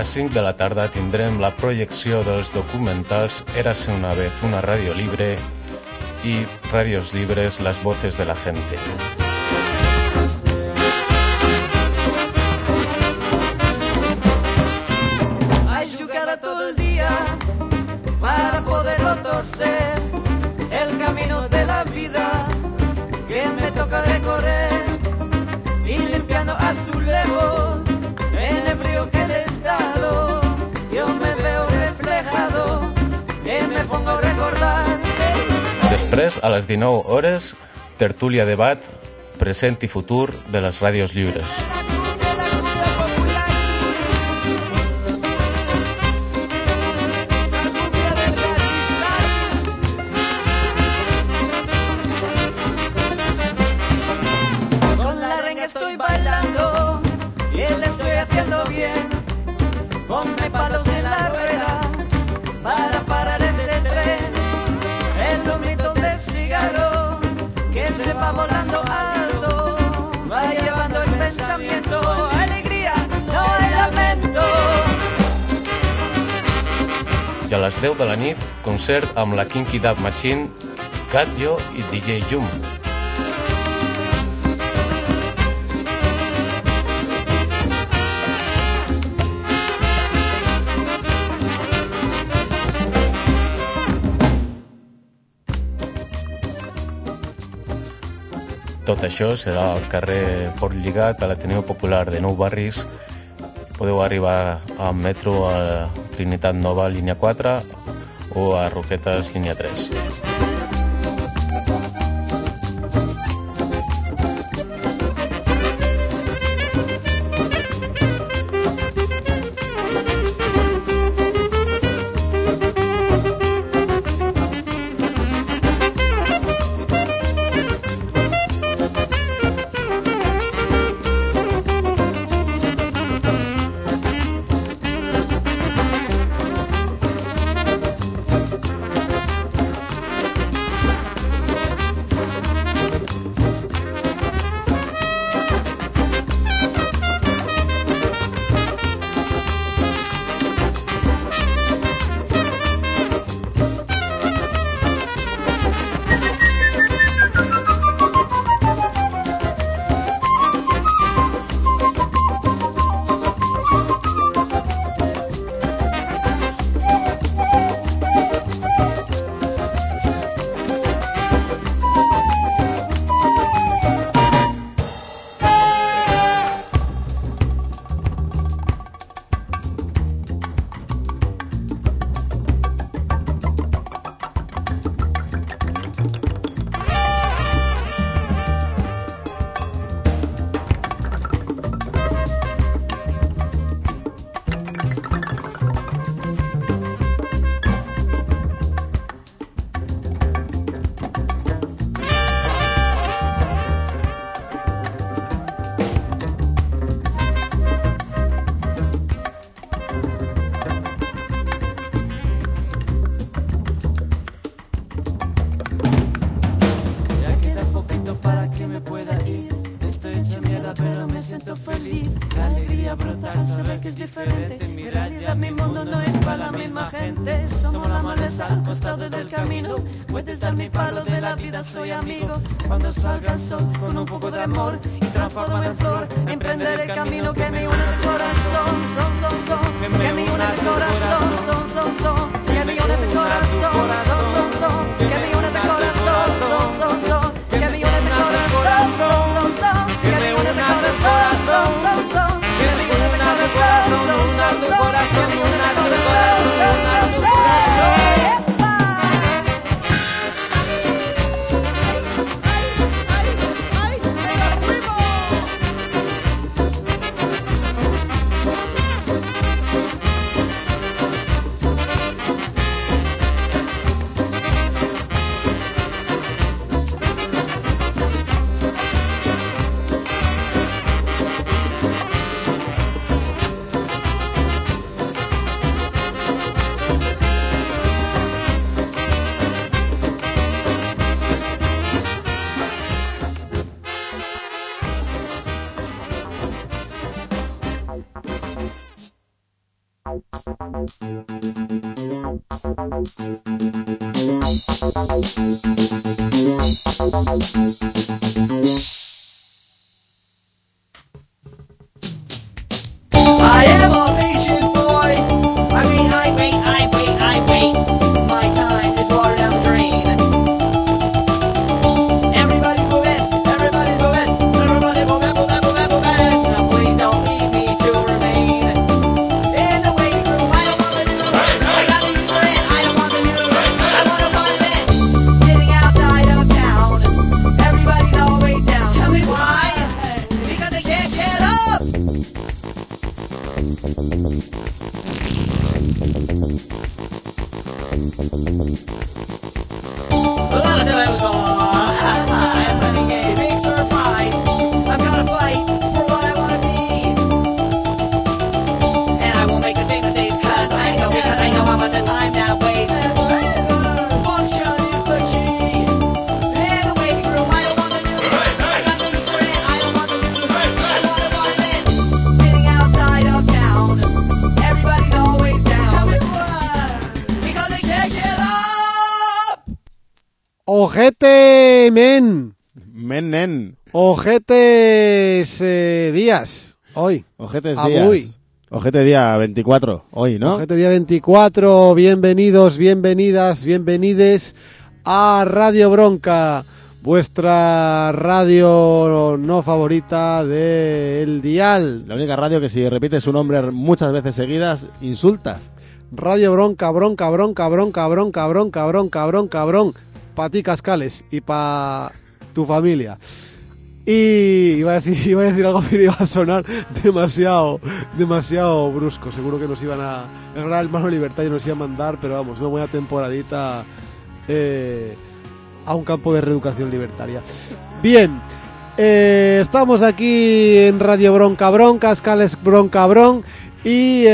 les 5 de la tarda tindrem la projecció dels documentals Érase una vez una radio libre i Radios Libres, las voces de la gente. Hay jugada todo el día para poderlo torcer, el camino de la vida que me toca recorrer y limpiando azulejos en el brillo que les dado, yo me veo reflejado y me pongo a recordar. Després, a les 19 hores, tertúlia debat, present i futur de les ràdios lliures. Con la renga estoy bailando y le estoy haciendo bien. Ponme palos en la rueda para parar este tren. El humito de cigarro que se va volando alto va llevando el pensamiento. Alegría, no hay lamento. I a les 10 de la nit, concert amb la Kinky Dub Machine, Katjo i DJ Jum. Tot això serà al carrer Port Lligat, a l'Ateneu Popular de Nou Barris. Podeu arribar a metro a Trinitat Nova, línia 4, o a Roquetes, línia 3. Soy amigo cuando salga el sol con un poco de amor y transformarme en flor, emprender el camino que me une el corazón, que me une el corazón, que me une el corazón, que me une el corazón, que me une el corazón, que me une el corazón, que me une el corazón. I am a patient boy. I wait. My time is water down the drain. Everybody's moving. Now please don't leave me to remain in the waiting room. I don't want the news. I got the news for it. I don't want the news. I want a part of it. Sitting outside of town. Everybody's always down. Tell me why? Because they can't get up. I'm having a big surprise. I'm gonna fight for what I wanna be. And I won't make the same mistakes because I know how much time that wastes. Function is the key. In the waiting room, I don't want the news. I got the news for it. I don't want the news. I want a part of it. Sitting outside of town. Everybody's always down. Because they can't get up. Ojete, men. Menen. Ojetes días. Hoy. Ojetes Avui. días. Ojete día 24. Hoy, ¿no? Ojete día 24. Bienvenidos, bienvenidas, bienvenides a Radio Bronca, vuestra radio no favorita del dial. La única radio que si repites su nombre muchas veces seguidas, insultas. Radio Bronca, bronca, bronca, bronca, bronca, bronca, bronca, bronca, bronca. Pa' ti, Cascales, y pa' tu familia. Y iba a decir algo, pero iba a sonar demasiado brusco. Seguro que nos iban a agarrar el mano de libertad y nos iban a mandar, pero vamos, una buena temporadita a un campo de reeducación libertaria. Bien, estamos aquí en Radio Bronca Bronca, Cascales Bronca Bron y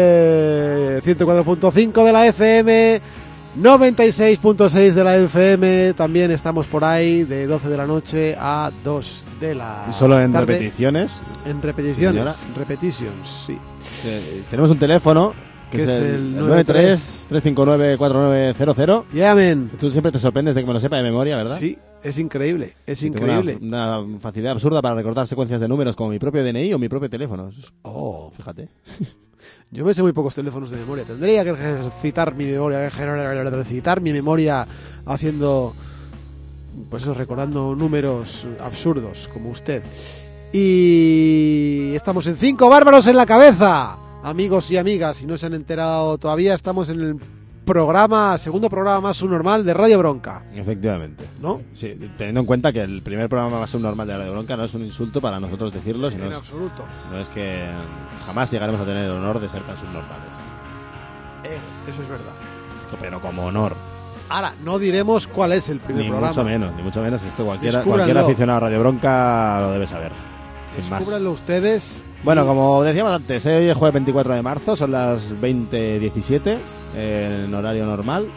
104.5 de la FM, 96.6 de la FM, también estamos por ahí de 12 de la noche a 2 de la Solo en tarde. repeticiones. En repeticiones, Sí, repetitions, sí. Tenemos un teléfono que es el 93-359-4900. Yeah, man. Tú siempre te sorprendes de que me lo sepa de memoria, ¿verdad? Sí, es increíble, es Tengo increíble. Una facilidad absurda para recordar secuencias de números como mi propio DNI o mi propio teléfono. Oh, Fíjate. yo me sé muy pocos teléfonos de memoria. Tendría que ejercitar mi memoria haciendo, pues eso, recordando números absurdos como usted. Y estamos en 5 bárbaros en la cabeza. Amigos y amigas, si no se han enterado todavía, estamos en el segundo programa más subnormal de Radio Bronca, Efectivamente. ¿no? Sí, teniendo en cuenta que el primer programa más subnormal de Radio Bronca no es un insulto para nosotros decirlo, sino En absoluto. no es que jamás llegaremos a tener el honor de ser tan subnormales. Eso es verdad. Pero como honor. Ahora, no diremos cuál es el primer Ni programa. ni mucho menos. Esto cualquier Descúbranlo. aficionado a Radio Bronca lo debe saber. Sin más. Descúbranlo ustedes. Bueno, como decíamos antes, hoy es jueves 24 de marzo, son las 20:17 en horario normal.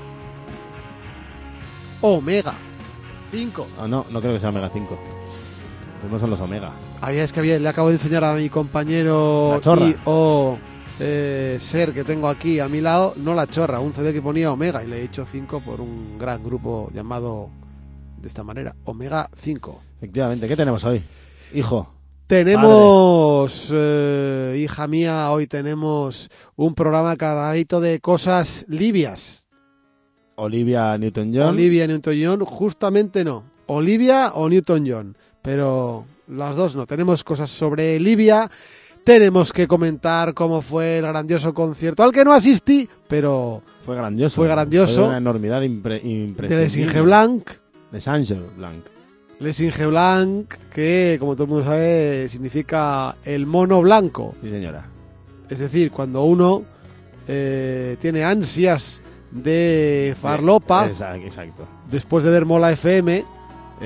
Omega 5. No creo que sea Omega 5. Primero son los Omega. Le acabo de enseñar a mi compañero La chorra. Ser que tengo aquí a mi lado, no la chorra, un CD que ponía Omega, y le he hecho 5 por un gran grupo llamado de esta manera, Omega 5. Efectivamente, ¿qué tenemos hoy? Hijo. Tenemos, hija mía, hoy tenemos un programa cargadito de cosas libias. Olivia Newton-John. Olivia Newton-John, justamente no. Olivia o Newton-John, pero las dos no. Tenemos cosas sobre Libia, tenemos que comentar cómo fue el grandioso concierto al que no asistí, pero Fue grandioso. Fue grandioso. Fue una enormidad de imprescindible. Les Inge Blanc. Les Inge Blanc. Les Inge Blanc, que como todo el mundo sabe significa el mono blanco. Sí, señora. Es decir, cuando uno tiene ansias de farlopa, Exacto. después de ver Mola FM,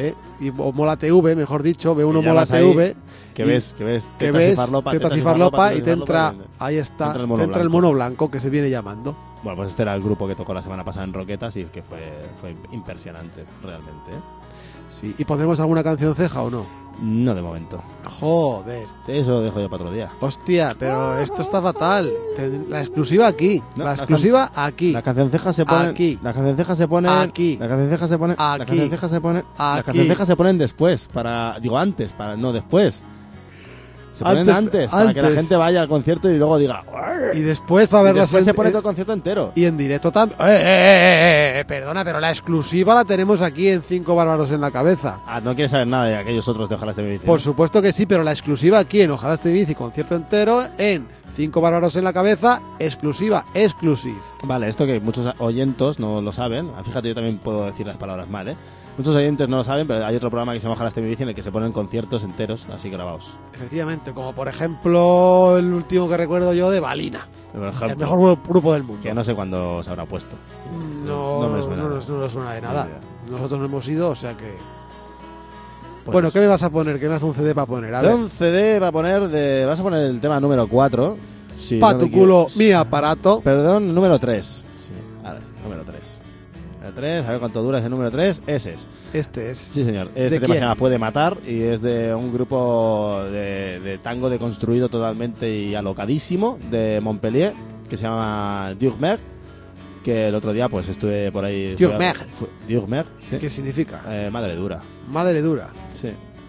o Mola TV, mejor dicho, B1 Y Mola llamas ahí, TV. que y- ves que ves Farlopa, tetas y farlopa y te tetas y entra, farlopa, ahí está, entra el te mono entra el blanco. mono blanco que se viene llamando. Bueno, pues este era el grupo que tocó la semana pasada en Roquetas y que fue impresionante, realmente. ¿eh? Sí, ¿y pondremos alguna canción ceja o no? No de momento. Joder. Eso lo dejo yo para otro día. Hostia, pero esto está fatal. La exclusiva aquí. No, la exclusiva aquí. Las cancioncejas se ponen. Aquí. Las cancioncejas se ponen. Aquí. Las cancioncejas se ponen. Las Aquí. cancioncejas se ponen. Las Aquí. cancioncejas se ponen después. Digo antes, no después. Se ponen Antes, para que la antes. gente vaya al concierto y luego diga. Y después va a Y verlas después en- se pone todo el concierto entero. y en directo también. Perdona, pero la exclusiva la tenemos aquí en 5 bárbaros en la cabeza. Ah, no quieres saber nada de aquellos otros de Ojalá esté mi bici. Por supuesto que sí, pero la exclusiva aquí en Ojalá esté bici, concierto entero en 5 bárbaros en la cabeza, exclusiva, exclusive. Vale, esto que muchos oyentos no lo saben. Fíjate, yo también puedo decir las palabras mal, ¿eh? Muchos oyentes no lo saben, pero hay otro programa que se llama Ojalá esté mi bici en el que se ponen conciertos enteros así grabados. Efectivamente, como por ejemplo el último que recuerdo yo de Balina, Por ejemplo, el mejor grupo del mundo. que no sé cuándo se habrá puesto. No, no me suena. no nos suena de nada. Ni idea. Nosotros no hemos ido, o sea que... Pues bueno, eso. ¿qué me vas a poner? ¿Qué me das un CD para poner? A De ver. un CD vas a poner el tema número 4. Si Pa' no tu me culo, equivoco. mi aparato. Perdón, número 3. Sí, ahora sí, número 3. El 3, a ver cuánto dura ese número 3. Ese es. Este es. Sí, señor. Este ¿De tema quién? se llama Puede Matar y es de un grupo de tango deconstruido totalmente y alocadísimo de Montpellier que se llama Durmer. Que el otro día pues estuve por ahí. Durmer. Durmer, sí. ¿Qué significa? Madre dura. Madre dura. Sí.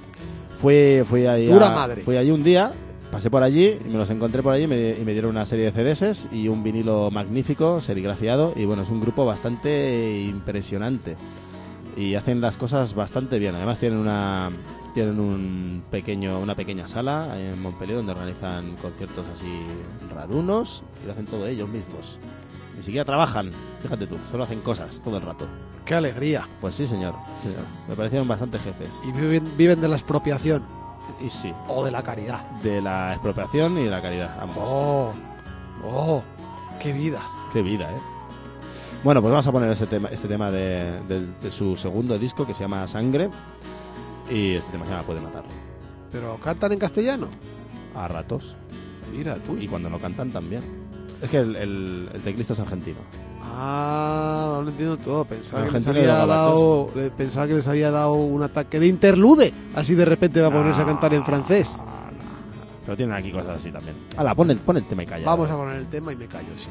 Fui ahí. Dura madre. Fui allí un día, pasé por allí y me los encontré por allí y me dieron una serie de CDs y un vinilo magnífico, serigrafiado. Y bueno, es un grupo bastante impresionante. Y hacen las cosas bastante bien. Además tienen una pequeña sala ahí en Montpellier donde organizan conciertos así rarunos y lo hacen todo ellos mismos. Ni siquiera trabajan, fíjate tú, solo hacen cosas todo el rato. ¡Qué alegría! Pues sí, señor. Sí, señor. Me parecieron bastante jefes. Y viven de la expropiación Y sí, o de la caridad. de la expropiación y de la caridad, ambos. ¡Oh! ¡Qué vida! Qué vida, ¿eh? Bueno, pues vamos a poner este tema de su segundo disco que se llama Sangre. Y este tema se llama Puede Matar. ¿Pero cantan en castellano? A ratos. Mira tú. Y cuando no cantan también. Es que el teclista es argentino. Ah, no lo entiendo todo. Pensaba que, Argentino de los pensaba que les había dado un ataque de interlude. Así de repente va a ponerse a cantar en francés. No. Pero tienen aquí cosas así también. Hala, pon el tema y calla. Vamos a poner el tema y me callo, sí.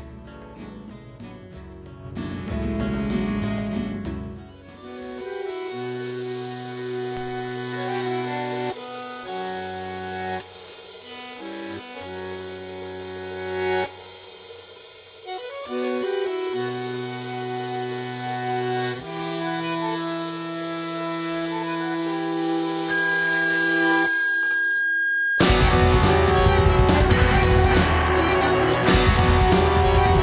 Puede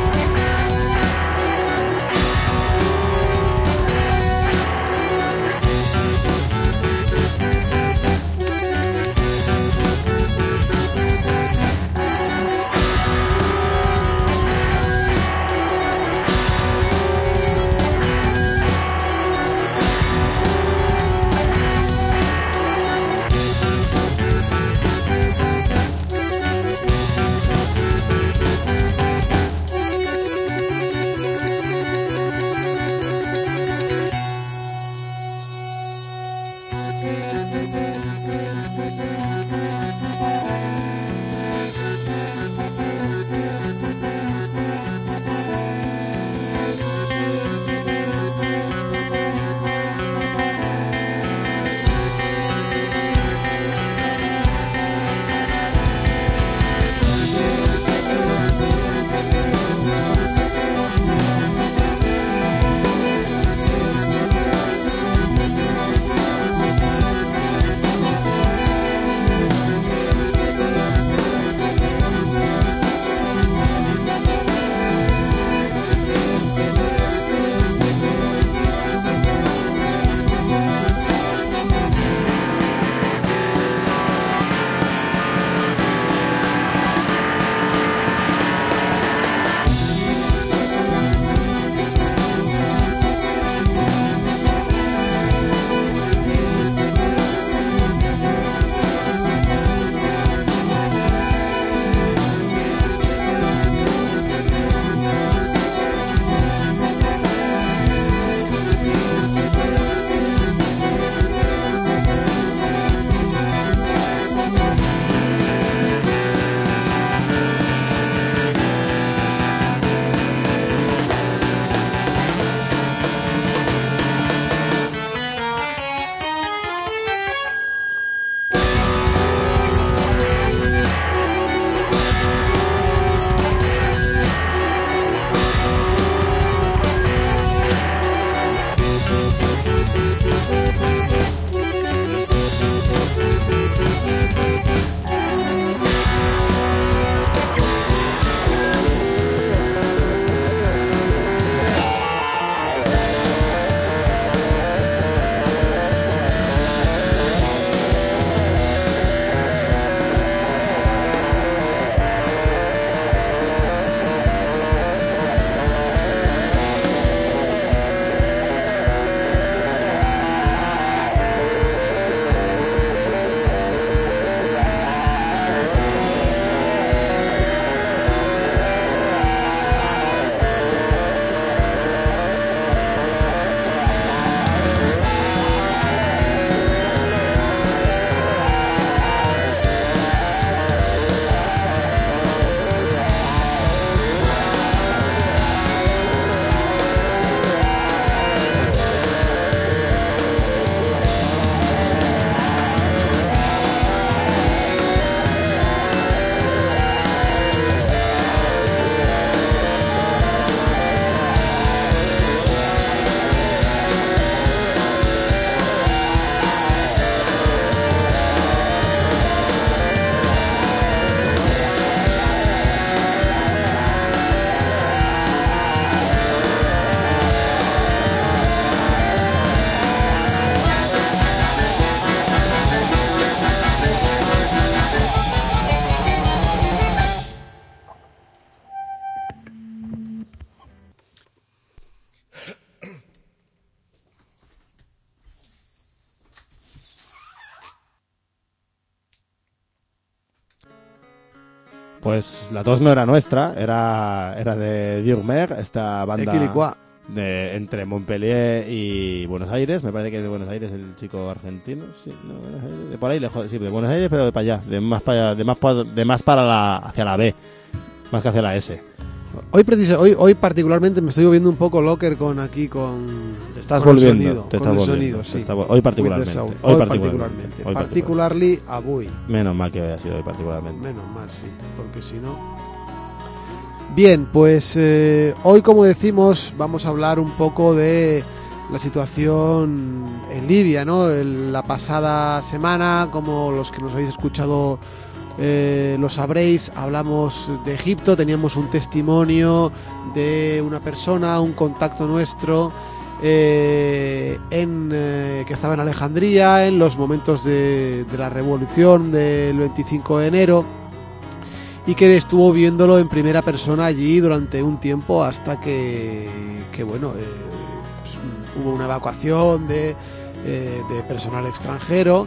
Pues la tos no era nuestra, era de Diurmer, esta banda Equilicua. entre Montpellier y Buenos Aires. Me parece que es de Buenos Aires el chico argentino. Sí, no, Buenos Aires, de por ahí lejos, sí, de Buenos Aires, pero de para allá, de más para hacia la B, más que hacia la S. Hoy particularmente me estoy volviendo un poco locker con Te estás con volviendo, el sonido, te estás con el volviendo. sonido, sí. Hoy particularmente. Hoy particularmente. Particularly avui. Menos mal que haya sido hoy particularmente. Menos mal, sí, porque si no... Bien, pues hoy, como decimos, vamos a hablar un poco de la situación en Libia, ¿no? La pasada semana, como los que nos habéis escuchado lo sabréis, hablamos de Egipto, teníamos un testimonio de una persona, un contacto nuestro que estaba en Alejandría en los momentos de la revolución del 25 de enero y que estuvo viéndolo en primera persona allí durante un tiempo hasta que bueno, pues, hubo una evacuación de personal extranjero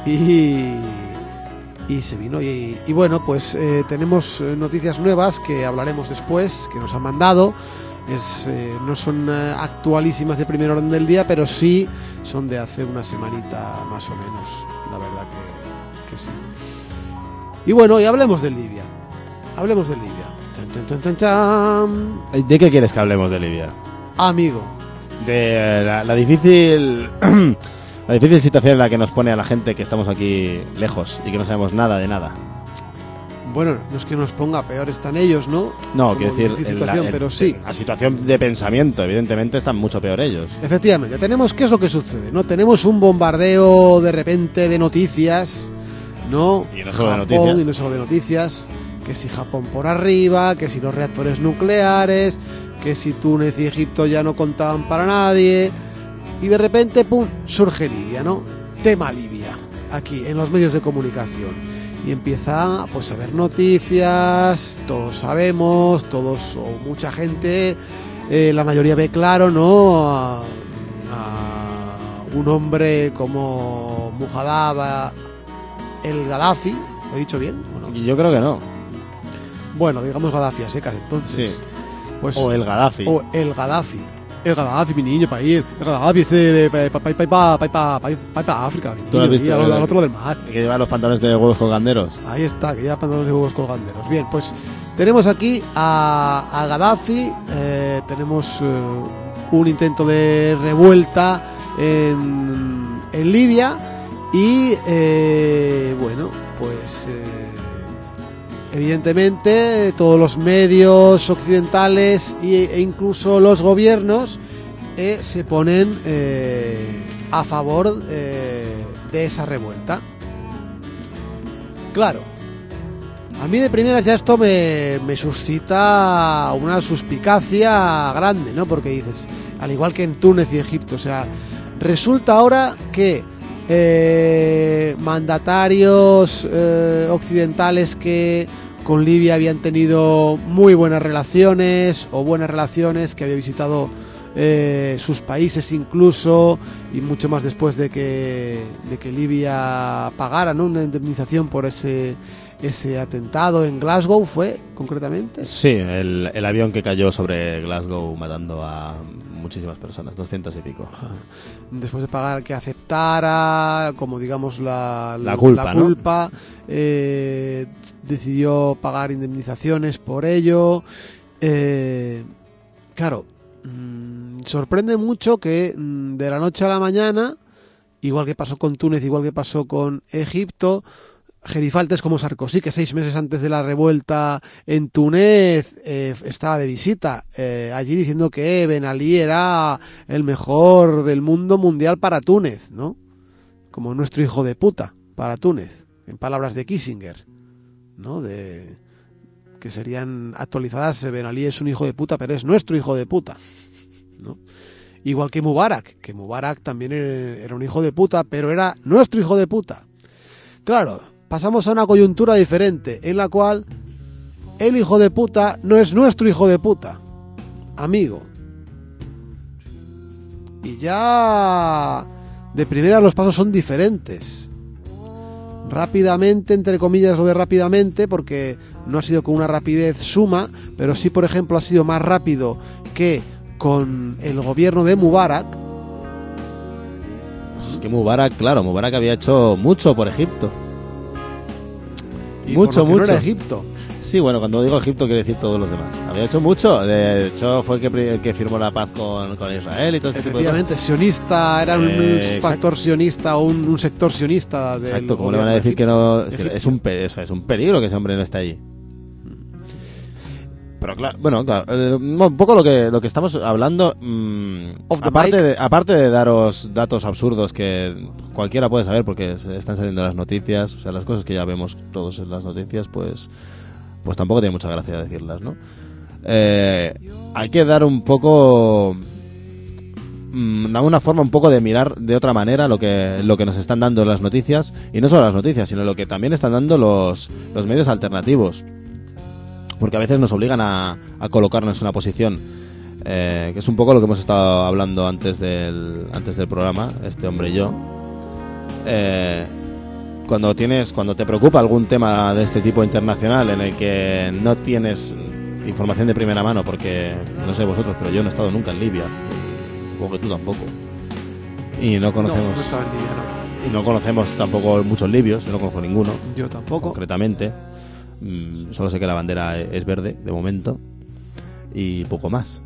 y se vino y bueno, pues tenemos noticias nuevas que hablaremos después, que nos han mandado. No son actualísimas de primer orden del día, pero sí son de hace una semanita más o menos, la verdad que sí. Y bueno, y hablemos de Libia. Chan, chan, chan, chan, chan. ¿De qué quieres que hablemos de Libia? Amigo, De la difícil la difícil situación en la que nos pone a la gente que estamos aquí lejos y que no sabemos nada de nada. bueno, no es que nos ponga peor, están ellos, ¿no? No, Como quiero decir, difícil situación, pero sí. la situación de pensamiento, evidentemente, están mucho peor ellos. Efectivamente, ¿qué es lo que sucede? ¿No? Tenemos un bombardeo de repente de noticias, ¿no? Y no solo de Japón, noticias. y no solo de noticias, que si Japón por arriba, que si los reactores nucleares, que si Túnez y Egipto ya no contaban para nadie, y de repente, pum, surge Libia, ¿no? Tema Libia, aquí, en los medios de comunicación. Y empieza pues a ver noticias, todos sabemos, todos o mucha gente, la mayoría ve claro, ¿no? A un hombre como Muhammad el Gaddafi, ¿lo he dicho bien? ¿O no? Yo creo que no. Bueno, digamos Gaddafi a secas, entonces. Sí. Pues, O el Gaddafi. o el Gaddafi. El Gaddafi, mi niño, para ir. El Gaddafi ese de para África. ¿Tú lo has visto? Al otro del mar. Que lleva los pantalones de huevos colganderos. Ahí está, que lleva pantalones de huevos colganderos. Bien, pues tenemos aquí a Gaddafi. Tenemos un intento de revuelta en Libia. Y bueno, pues evidentemente todos los medios occidentales e incluso los gobiernos se ponen a favor de esa revuelta. Claro, a mí de primeras ya esto me suscita una suspicacia grande, ¿no? Porque dices, al igual que en Túnez y Egipto, o sea, resulta ahora que mandatarios occidentales que con Libia habían tenido muy buenas relaciones o buenas relaciones, que había visitado sus países incluso, y mucho más después de que Libia pagara, ¿no?, una indemnización por ese atentado en Glasgow, ¿fue concretamente? Sí, el avión que cayó sobre Glasgow matando a muchísimas personas, 200 y pico. Después de pagar, que aceptara como digamos la culpa, ¿no? Decidió pagar indemnizaciones por ello. Claro, sorprende mucho que de la noche a la mañana, igual que pasó con Túnez, igual que pasó con Egipto, gerifaltes como Sarkozy, que 6 meses antes de la revuelta en Túnez estaba de visita allí diciendo que Ben Ali era el mejor del mundo mundial para Túnez, ¿no? Como nuestro hijo de puta para Túnez, en palabras de Kissinger, ¿no? Que serían actualizadas, Ben Ali es un hijo de puta, pero es nuestro hijo de puta, ¿no? Igual que Mubarak también era un hijo de puta, pero era nuestro hijo de puta. Claro, pasamos a una coyuntura diferente, en la cual el hijo de puta no es nuestro hijo de puta, amigo. Y ya de primera los pasos son diferentes. rápidamente, entre comillas lo de rápidamente, porque no ha sido con una rapidez suma, pero sí, por ejemplo, ha sido más rápido que con el gobierno de Mubarak. Es que Mubarak había hecho mucho por Egipto. Y Mucho, por lo que mucho. no era Egipto. Sí, bueno, cuando digo Egipto quiere decir todos los demás. Había hecho mucho. De hecho, fue el que firmó la paz con Israel y todo este tipo de cosas. Efectivamente, sionista, era un Exacto. factor sionista o un sector sionista del Exacto, ¿cómo le gobierno van a decir que no? egipcio. Es un peligro que ese hombre no esté allí. Pero claro, bueno, claro, un poco lo que estamos hablando, Off the mic. aparte de daros datos absurdos que cualquiera puede saber porque están saliendo las noticias, o sea, las cosas que ya vemos todos en las noticias, pues tampoco tiene mucha gracia decirlas, ¿no? Hay que dar un poco una forma un poco de mirar de otra manera lo que nos están dando las noticias, y no solo las noticias, sino lo que también están dando los medios alternativos. Porque a veces nos obligan a colocarnos en una posición, que es un poco lo que hemos estado hablando antes del programa, este hombre y yo. Cuando te preocupa algún tema de este tipo internacional en el que no tienes información de primera mano, porque no sé vosotros, pero yo no he estado nunca en Libia, supongo que tú tampoco, y no conocemos, No estaba en Libia, no. y no conocemos tampoco muchos libios, yo no conozco ninguno Yo tampoco. concretamente. Solo sé que la bandera es verde de momento y poco más.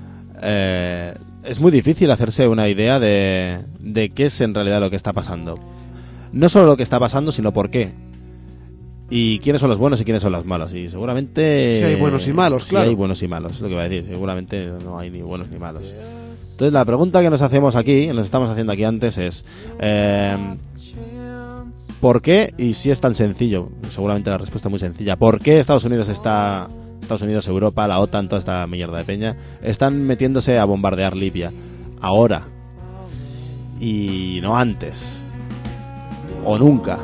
Es muy difícil hacerse una idea de qué es en realidad lo que está pasando. No solo lo que está pasando, sino por qué. Y quiénes son los buenos y quiénes son los malos. Y seguramente... Si hay buenos y malos, claro. Si hay buenos y malos, es lo que va a decir. Seguramente no hay ni buenos ni malos. Entonces la pregunta que nos hacemos aquí, nos estamos haciendo aquí antes es... ¿por qué? Y si es tan sencillo, seguramente la respuesta es muy sencilla. ¿Por qué Estados Unidos, Europa, la OTAN, toda esta mierda de peña, están metiéndose a bombardear Libia ahora y no antes o nunca?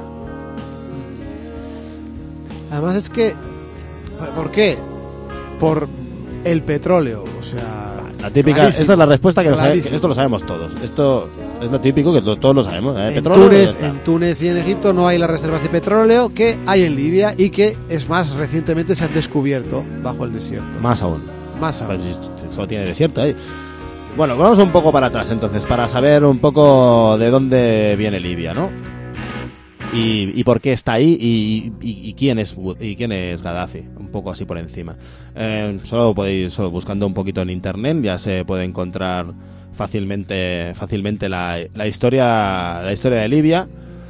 Además es que... ¿Por qué? Por el petróleo, o sea... La típica, clarísimo, esta es la respuesta que clarísimo. esto lo sabemos todos. Esto es lo típico que todos lo sabemos. En Petróleo, ya Túnez, está. en Túnez y en Egipto no hay las reservas de petróleo que hay en Libia y que, es más, recientemente se han descubierto bajo el desierto. Más aún. Más aún. Pues solo tiene desierto ahí. Bueno, vamos un poco para atrás entonces, para saber un poco de dónde viene Libia, ¿no? Y por qué está ahí y quién es Gaddafi, un poco así por encima. Solo buscando un poquito en internet ya se puede encontrar fácilmente la historia de Libia.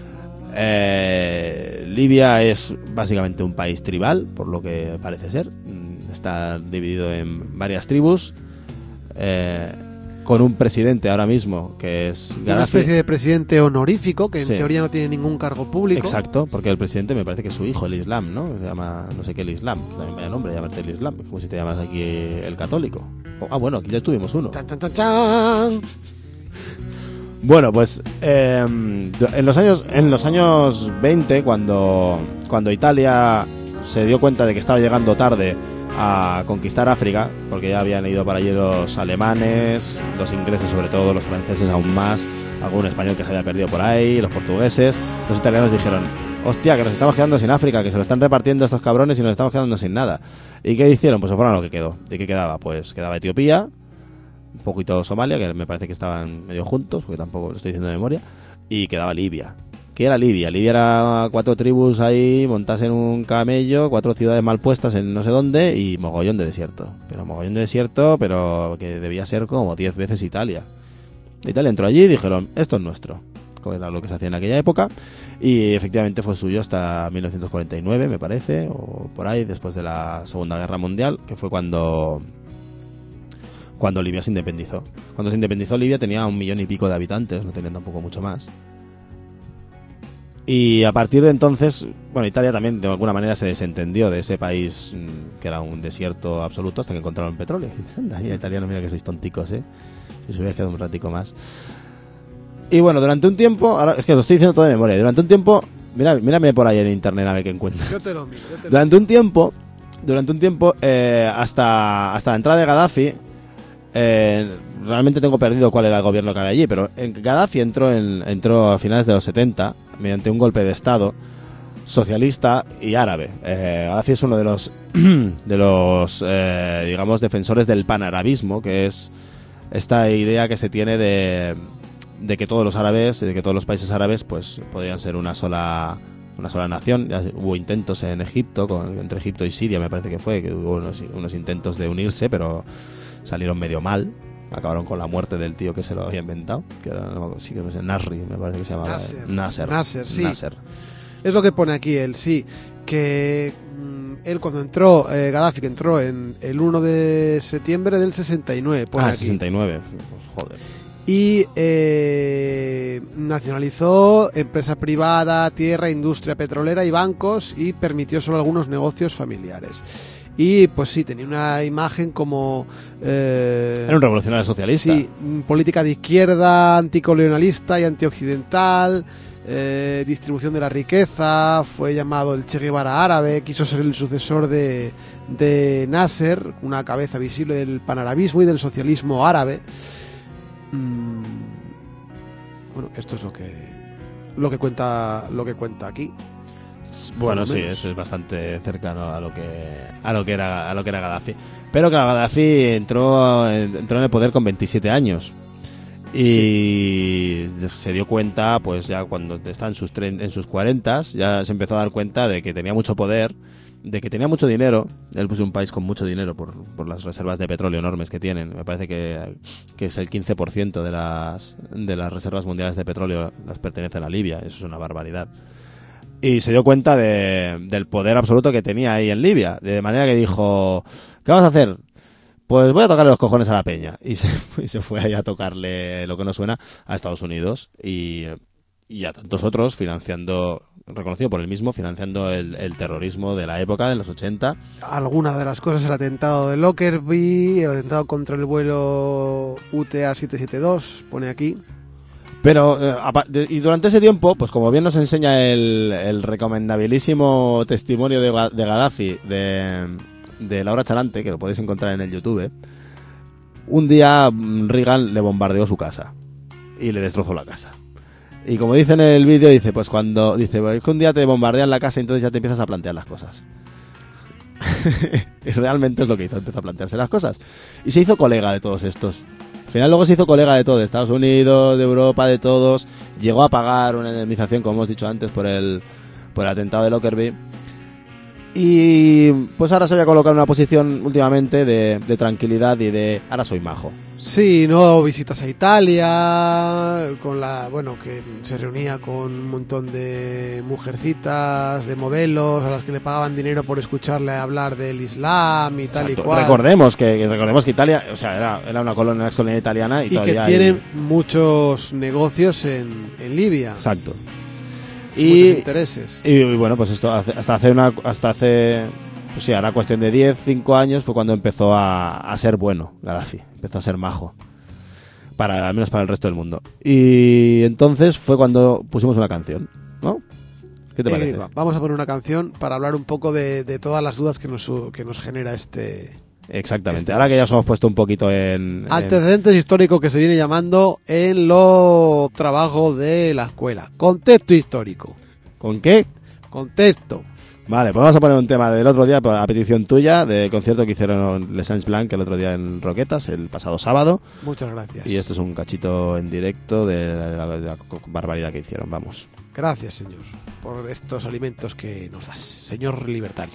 Libia es básicamente un país tribal, por lo que parece ser. Está dividido en varias tribus, con un presidente ahora mismo que es Gaddafi. Una especie de presidente honorífico que en Sí. teoría no tiene ningún cargo público. Exacto, porque el presidente me parece que es su hijo, el Islam, ¿no? Se llama no sé qué el Islam, también vaya nombre, llamarte el Islam, como si te llamas aquí el católico. Bueno, aquí ya tuvimos uno. Chan, chan, chan, chan. Bueno, pues en los años 20, cuando Italia se dio cuenta de que estaba llegando tarde a conquistar África, porque ya habían ido para allí los alemanes, los ingleses sobre todo, los franceses aún más, algún español que se había perdido por ahí, los portugueses, los italianos dijeron: hostia, que nos estamos quedando sin África, que se lo están repartiendo estos cabrones y nos estamos quedando sin nada. ¿Y qué hicieron? Pues se fueron a lo que quedó. ¿De qué quedaba? Pues quedaba Etiopía, un poquito Somalia, que me parece que estaban medio juntos, porque tampoco lo estoy diciendo de memoria, y quedaba Libia. ¿Qué era Libia? Libia era 4 tribus ahí montadas en un camello, 4 ciudades mal puestas en no sé dónde y mogollón de desierto. Pero que debía ser como 10 veces Italia. Italia entró allí y dijeron: esto es nuestro. Era lo que se hacía en aquella época, y efectivamente fue suyo hasta 1949, me parece, o por ahí, después de la Segunda Guerra Mundial, que fue cuando Libia se independizó. Cuando se independizó Libia tenía 1 millón y pico de habitantes, no tenía tampoco mucho más. Y a partir de entonces, bueno, Italia también de alguna manera se desentendió de ese país que era un desierto absoluto hasta que encontraron petróleo. Y dicen: anda, italianos, mira que sois tonticos, si os hubiera quedado un ratico más. Y bueno, durante un tiempo, ahora es que lo estoy diciendo todo de memoria, durante un tiempo, mírame por ahí en internet a ver qué encuentro. Yo te lo miro. Durante un tiempo, hasta la entrada de Gaddafi, realmente tengo perdido cuál era el gobierno que había allí, pero Gaddafi entró a finales de los 70 mediante un golpe de estado socialista y árabe. Gaddafi es uno de los digamos, defensores del panarabismo, que es esta idea que se tiene de que todos los árabes, de que todos los países árabes pues podrían ser una sola nación. Ya hubo intentos en Egipto, entre Egipto y Siria, me parece que hubo unos intentos de unirse, pero salieron medio mal. Acabaron con la muerte del tío que se lo había inventado, que era, sí, que Nasri, me parece que se llamaba. Nasser, sí. Nasser. Es lo que pone aquí él, sí, que él cuando entró, Gaddafi, que entró en el 1 de septiembre del 69, pone aquí. 69, pues joder. Y nacionalizó empresa privada, tierra, industria petrolera y bancos, y permitió solo algunos negocios familiares. Y pues sí, tenía una imagen como... era un revolucionario socialista. Sí, política de izquierda, anticolonialista y antioccidental, distribución de la riqueza, fue llamado el Che Guevara árabe, quiso ser el sucesor de Nasser, una cabeza visible del panarabismo y del socialismo árabe. Bueno, esto es lo que cuenta aquí. Bueno, sí, eso es bastante cercano a lo que era Gaddafi. Pero claro, Gaddafi entró en el poder con 27 años. Y se dio cuenta, pues ya cuando está en sus 40s, ya se empezó a dar cuenta de que tenía mucho poder, de que tenía mucho dinero. Él puso un país con mucho dinero por las reservas de petróleo enormes que tienen. Me parece que es el 15% de las reservas mundiales de petróleo las pertenecen a Libia. Eso es una barbaridad. Y se dio cuenta del poder absoluto que tenía ahí en Libia. De manera que dijo, ¿qué vamos a hacer? Pues voy a tocarle los cojones a la peña. Y se fue ahí a tocarle, lo que no suena, a Estados Unidos y a tantos otros, reconocido por él mismo, financiando el terrorismo de la época, de los 80. Algunas de las cosas, el atentado de Lockerbie, el atentado contra el vuelo UTA 772, pone aquí. Pero, y durante ese tiempo, pues como bien nos enseña el recomendabilísimo testimonio de Gaddafi de Laura Charante, que lo podéis encontrar en el YouTube, un día Reagan le bombardeó su casa y le destrozó la casa. Y como dice en el vídeo, dice, pues que un día te bombardean la casa y entonces ya te empiezas a plantear las cosas. Y realmente es lo que hizo, empezó a plantearse las cosas. Y se hizo colega de todos estos. Al final luego se hizo colega de todo, de Estados Unidos, de Europa, de todos. Llegó a pagar una indemnización, como hemos dicho antes, por el atentado de Lockerbie. Y pues ahora se había colocado en una posición últimamente de tranquilidad y de ahora soy majo. Sí, no, visitas a Italia, que se reunía con un montón de mujercitas, de modelos a las que le pagaban dinero por escucharle hablar del Islam y tal. Exacto. Y cual. Recordemos que Italia, o sea, era una colonia italiana y todavía que tiene muchos negocios en Libia. Exacto. Muchos intereses. Y bueno, pues esto hasta hace pues sí, ahora cuestión de 5 años fue cuando empezó a ser bueno Gaddafi, empezó a ser majo, al menos para el resto del mundo. Y entonces fue cuando pusimos una canción, ¿no? ¿Qué te parece? Vamos a poner una canción para hablar un poco de todas las dudas que nos genera este... Exactamente, ahora que ya os hemos puesto un poquito en... Antecedentes históricos, que se viene llamando en los trabajos de la escuela. Contexto histórico. ¿Con qué? Contexto. Vale, pues vamos a poner un tema del otro día, a petición tuya, de concierto que hicieron Les Saints Blancs el otro día en Roquetas, el pasado sábado. Muchas gracias. Y esto es un cachito en directo de la barbaridad que hicieron, vamos. Gracias, señor, por estos alimentos que nos das, señor libertario.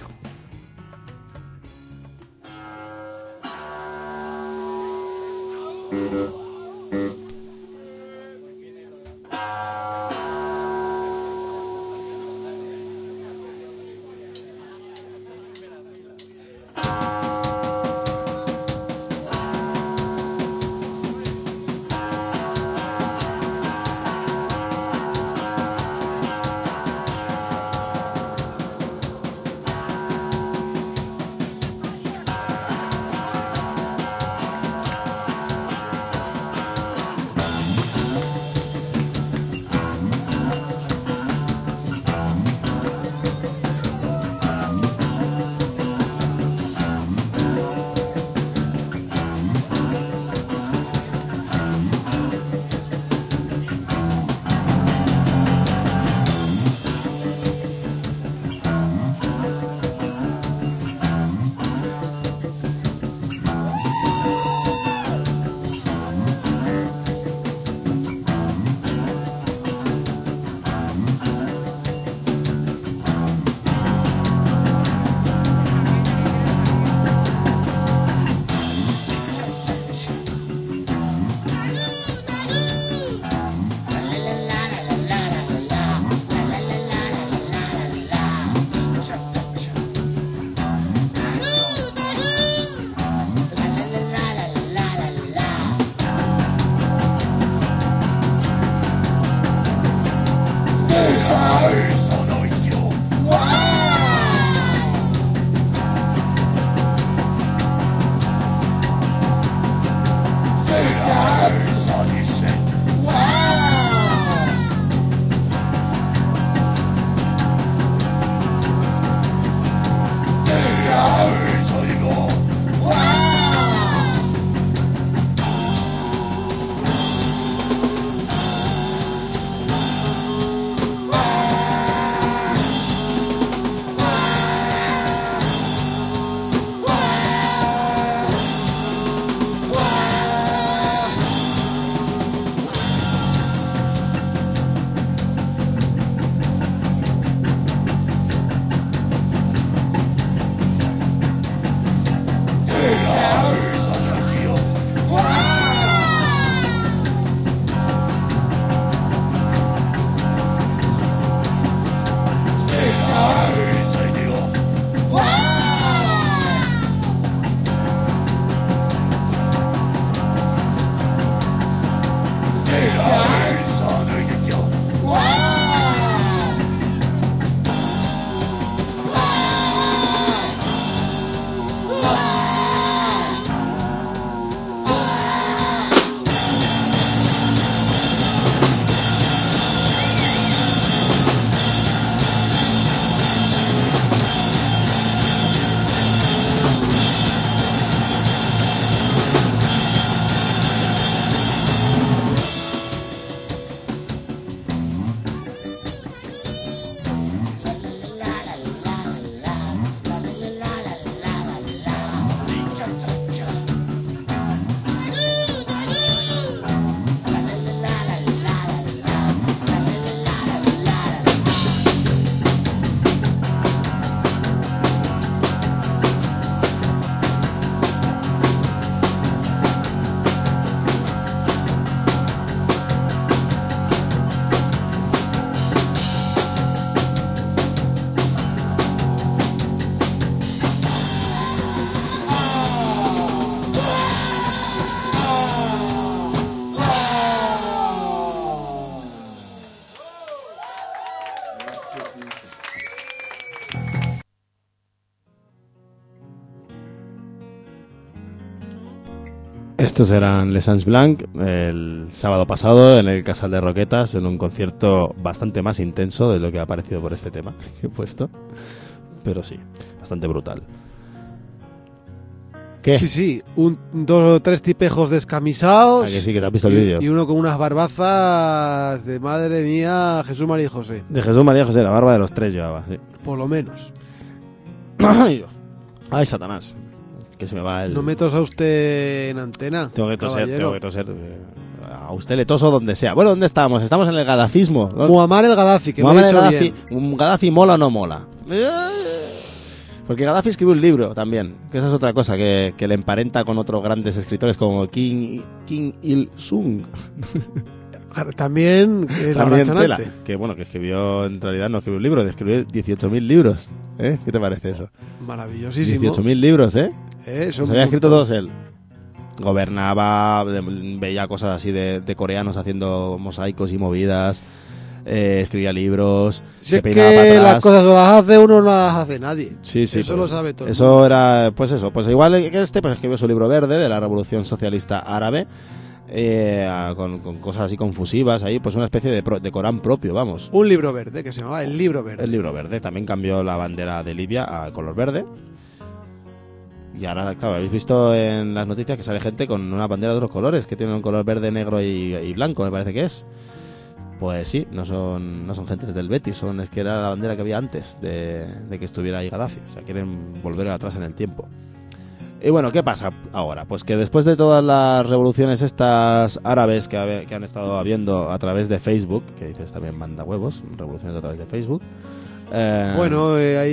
Estos eran Les Anges Blancs el sábado pasado en el Casal de Roquetas, en un concierto bastante más intenso de lo que ha parecido por este tema que he puesto, pero sí, bastante brutal. ¿Qué? Sí, dos o tres tipejos descamisados. ¿A que sí, que te has visto el vídeo? Y uno con unas barbazas de madre mía, Jesús, María y José. De Jesús María José, la barba de los tres llevaba, sí. Por lo menos. Ay, Satanás. Que se me va el... No me tosa usted en antena. Tengo que toser, caballero. tengo que toser. A usted le toso donde sea. Bueno, ¿dónde estamos? Estamos en el gadafismo, ¿no? Muammar el Gaddafi, que Muammar lo he el dicho Gaddafi, bien. ¿Gaddafi mola o no mola? Porque Gaddafi escribió un libro también, que esa es otra cosa que le emparenta con otros grandes escritores como Kim Il-sung. También la También tela, Brachanante. que bueno, que escribió, en realidad no escribió un libro, escribió 18.000 libros. ¿Eh? ¿Qué te parece eso? Maravillosísimo. 18.000 libros, ¿eh? Son Los había escrito muchos. todos él. Gobernaba, veía cosas así de coreanos haciendo mosaicos y movidas, escribía libros, Si se es peinaba que para atrás. las cosas o las hace uno, no las hace nadie. Sí, Eso pues, lo sabe todo el Eso era, pues eso, pues igual que pues escribió su libro verde de la Revolución Socialista Árabe, con cosas así confusivas ahí, pues una especie de Corán propio, vamos. Un libro verde, que se llamaba El Libro Verde. El libro verde también cambió la bandera de Libia a color verde. Y ahora, claro, habéis visto en las noticias que sale gente con una bandera de otros colores, que tiene un color verde, negro y blanco, me parece que es. Pues sí, no son gentes del Betis, es que era la bandera que había antes de que estuviera ahí Gaddafi. O sea, quieren volver atrás en el tiempo. Y bueno, ¿qué pasa ahora? Pues que después de todas las revoluciones estas árabes que han estado habiendo a través de Facebook, que dices también manda huevos, revoluciones a través de Facebook. Bueno,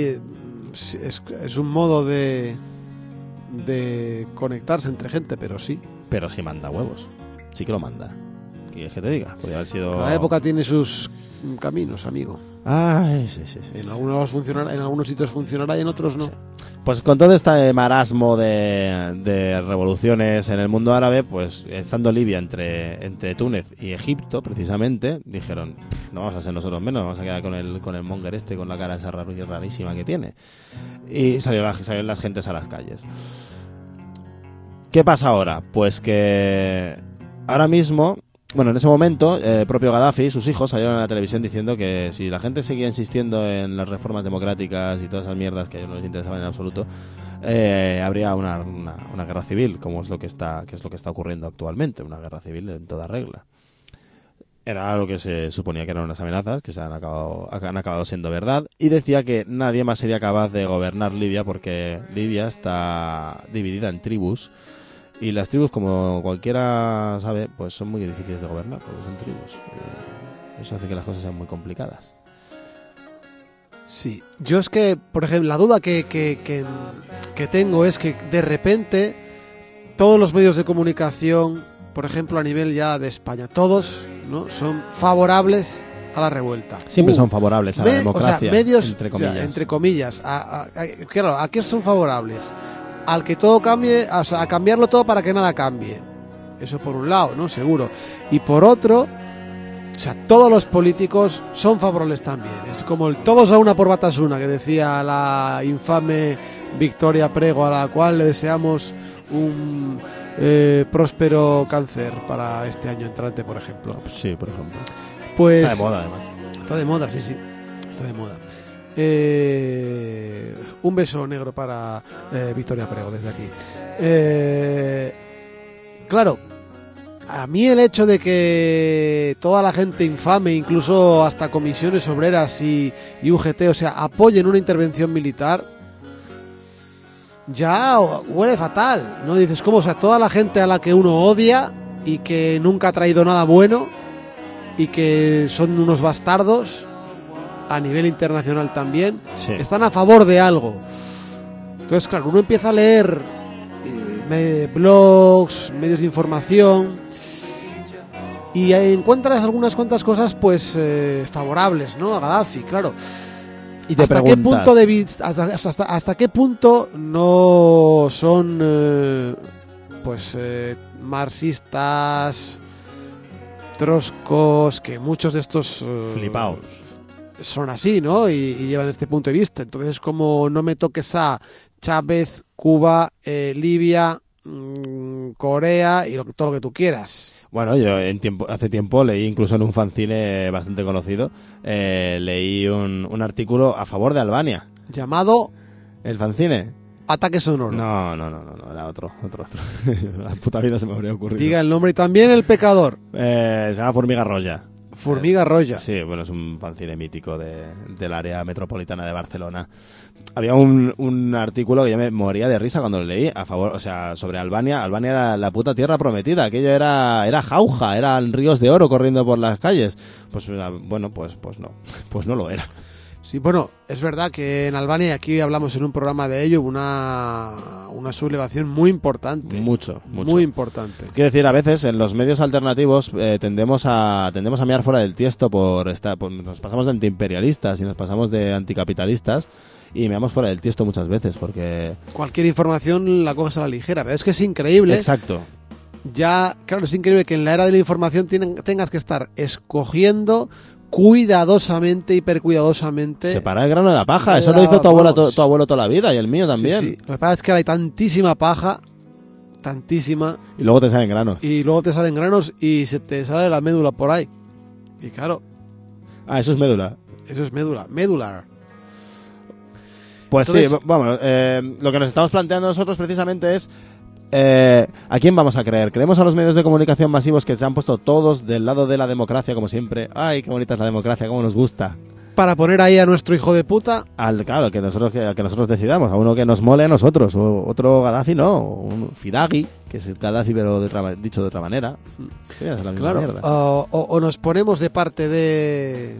es un modo de conectarse entre gente, pero sí. Pero sí manda huevos. Sí que lo manda. ¿Qué quieres que te diga? Podría haber sido... Cada época tiene sus caminos, amigo. Ay, sí. En algunos funcionará, en algunos sitios funcionará y en otros no. Sí. Pues con todo este marasmo de revoluciones en el mundo árabe, pues estando Libia entre Túnez y Egipto, precisamente, dijeron, no vamos a ser nosotros menos, vamos a quedar con el monger este, con la cara esa rarísima que tiene. Y salieron las gentes a las calles. ¿Qué pasa ahora? Pues que ahora mismo... Bueno, en ese momento, el propio Gaddafi y sus hijos salieron a la televisión diciendo que si la gente seguía insistiendo en las reformas democráticas y todas esas mierdas que a ellos no les interesaban en absoluto, habría una guerra civil, como es lo que está ocurriendo actualmente, una guerra civil en toda regla. Era lo que se suponía que eran unas amenazas que han acabado siendo verdad, y decía que nadie más sería capaz de gobernar Libia porque Libia está dividida en tribus. Y las tribus, como cualquiera sabe, pues son muy difíciles de gobernar, porque son tribus. Eso hace que las cosas sean muy complicadas. Sí. Yo es que, por ejemplo, la duda que tengo es que de repente todos los medios de comunicación, por ejemplo, a nivel ya de España, todos, ¿no?, son favorables a la revuelta. Siempre son favorables a la democracia, o sea, medios, entre comillas. O sea, entre comillas. Claro, ¿a qué son favorables? Al que todo cambie, o sea, a cambiarlo todo para que nada cambie. Eso por un lado, ¿no? Seguro. Y por otro, o sea, todos los políticos son favorables también. Es como el todos a una por Batasuna, que decía la infame Victoria Prego, a la cual le deseamos un próspero cáncer para este año entrante, por ejemplo. Sí, por ejemplo. Pues Está de moda, además. Está de moda, sí. Está de moda. Un beso negro para Victoria Prego desde aquí. Claro, a mí el hecho de que toda la gente infame, incluso hasta comisiones obreras y UGT, o sea, apoyen una intervención militar, ya huele fatal, ¿no? Dices, ¿cómo? O sea, toda la gente a la que uno odia y que nunca ha traído nada bueno y que son unos bastardos a nivel internacional también, Sí. están a favor de algo. Entonces, claro, uno empieza a leer blogs, medios de información, y encuentras algunas cuantas cosas pues favorables, ¿no?, a Gaddafi, claro. Y te ¿Hasta preguntas, qué punto de vista, hasta qué punto no son marxistas, troscos, que muchos de estos flipaos. son así, ¿no? Y llevan este punto de vista. Entonces, como no me toques a Chávez, Cuba, Libia, Corea y todo lo que tú quieras. Bueno, yo hace tiempo leí, incluso en un fanzine bastante conocido, leí un artículo a favor de Albania. Llamado ¿El fanzine? Ataque Sonoro. No, era otro. La puta vida se me habría ocurrido. Diga el nombre y también El Pecador. Se llama Formiga Roja. Formiga Roja. Sí, bueno, es un fanzine mítico del área metropolitana de Barcelona. Había un artículo que yo me moría de risa cuando lo leí, a favor, o sea, sobre Albania. Albania era la puta tierra prometida, aquello era jauja, eran ríos de oro corriendo por las calles. Pues bueno, pues no lo era. Sí, bueno, es verdad que en Albania, y aquí hablamos en un programa de ello, hubo una sublevación muy importante. Mucho. Muy importante. Quiero decir, a veces en los medios alternativos tendemos a mirar fuera del tiesto nos pasamos de antiimperialistas y nos pasamos de anticapitalistas y meamos fuera del tiesto muchas veces porque... Cualquier información la coges a la ligera, pero es que es increíble. Exacto. Ya, claro, es increíble que en la era de la información tengas que estar escogiendo cuidadosamente, hipercuidadosamente. Separar el grano de la paja, eso lo hizo tu abuelo toda la vida y el mío también. Sí. Lo que pasa es que ahora hay tantísima paja, tantísima. Y luego te salen granos. Y luego te salen granos y se te sale la médula por ahí. Y claro. Ah, eso es médula. Eso es médula. Medular. Pues entonces, sí, vamos, lo que nos estamos planteando nosotros precisamente es ¿a quién vamos a creer? ¿Creemos a los medios de comunicación masivos que se han puesto todos del lado de la democracia como siempre? ¡Ay, qué bonita es la democracia! ¡Cómo nos gusta! Para poner ahí a nuestro hijo de puta. Claro, que nosotros decidamos. A uno que nos mole a nosotros. O otro Gaddafi no. Un Fidaghi, que es Gaddafi pero dicho de otra manera. Sí, es la misma mierda. O nos ponemos de parte de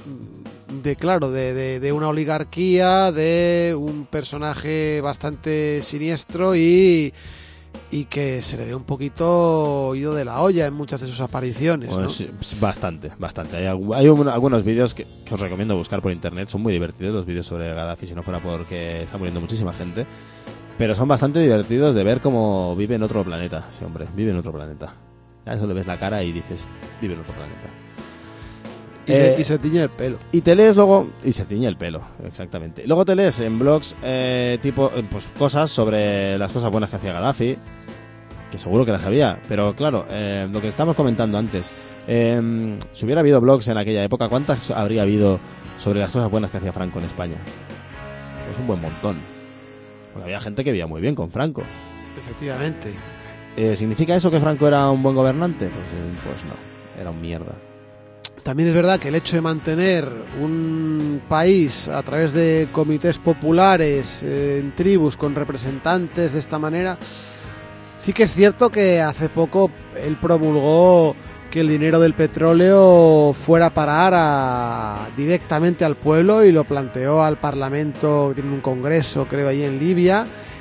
una oligarquía, de un personaje bastante siniestro y que se le ve un poquito ido de la olla en muchas de sus apariciones, ¿no? Pues bastante. Hay algunos vídeos que os recomiendo buscar por internet, son muy divertidos los vídeos sobre Gaddafi, si no fuera porque está muriendo muchísima gente, pero son bastante divertidos de ver cómo vive en otro planeta. Sí, hombre, vive en otro planeta. A eso le ves la cara y dices, vive en otro planeta. Y se tiñe el pelo. Y te lees luego... Y se tiñe el pelo, exactamente. Luego te lees en blogs pues cosas sobre las cosas buenas que hacía Gaddafi, que seguro que las había. Pero claro, lo que estábamos comentando antes, si hubiera habido blogs en aquella época, ¿cuántas habría habido sobre las cosas buenas que hacía Franco en España? Pues un buen montón. Porque había gente que vivía muy bien con Franco. Efectivamente. ¿Significa eso que Franco era un buen gobernante? Pues no, era un mierda. También es verdad que el hecho de mantener un país a través de comités populares, en tribus, con representantes de esta manera, sí que es cierto que hace poco él promulgó que el dinero del petróleo fuera a parar directamente al pueblo y lo planteó al Parlamento, tiene un congreso creo ahí en Libia.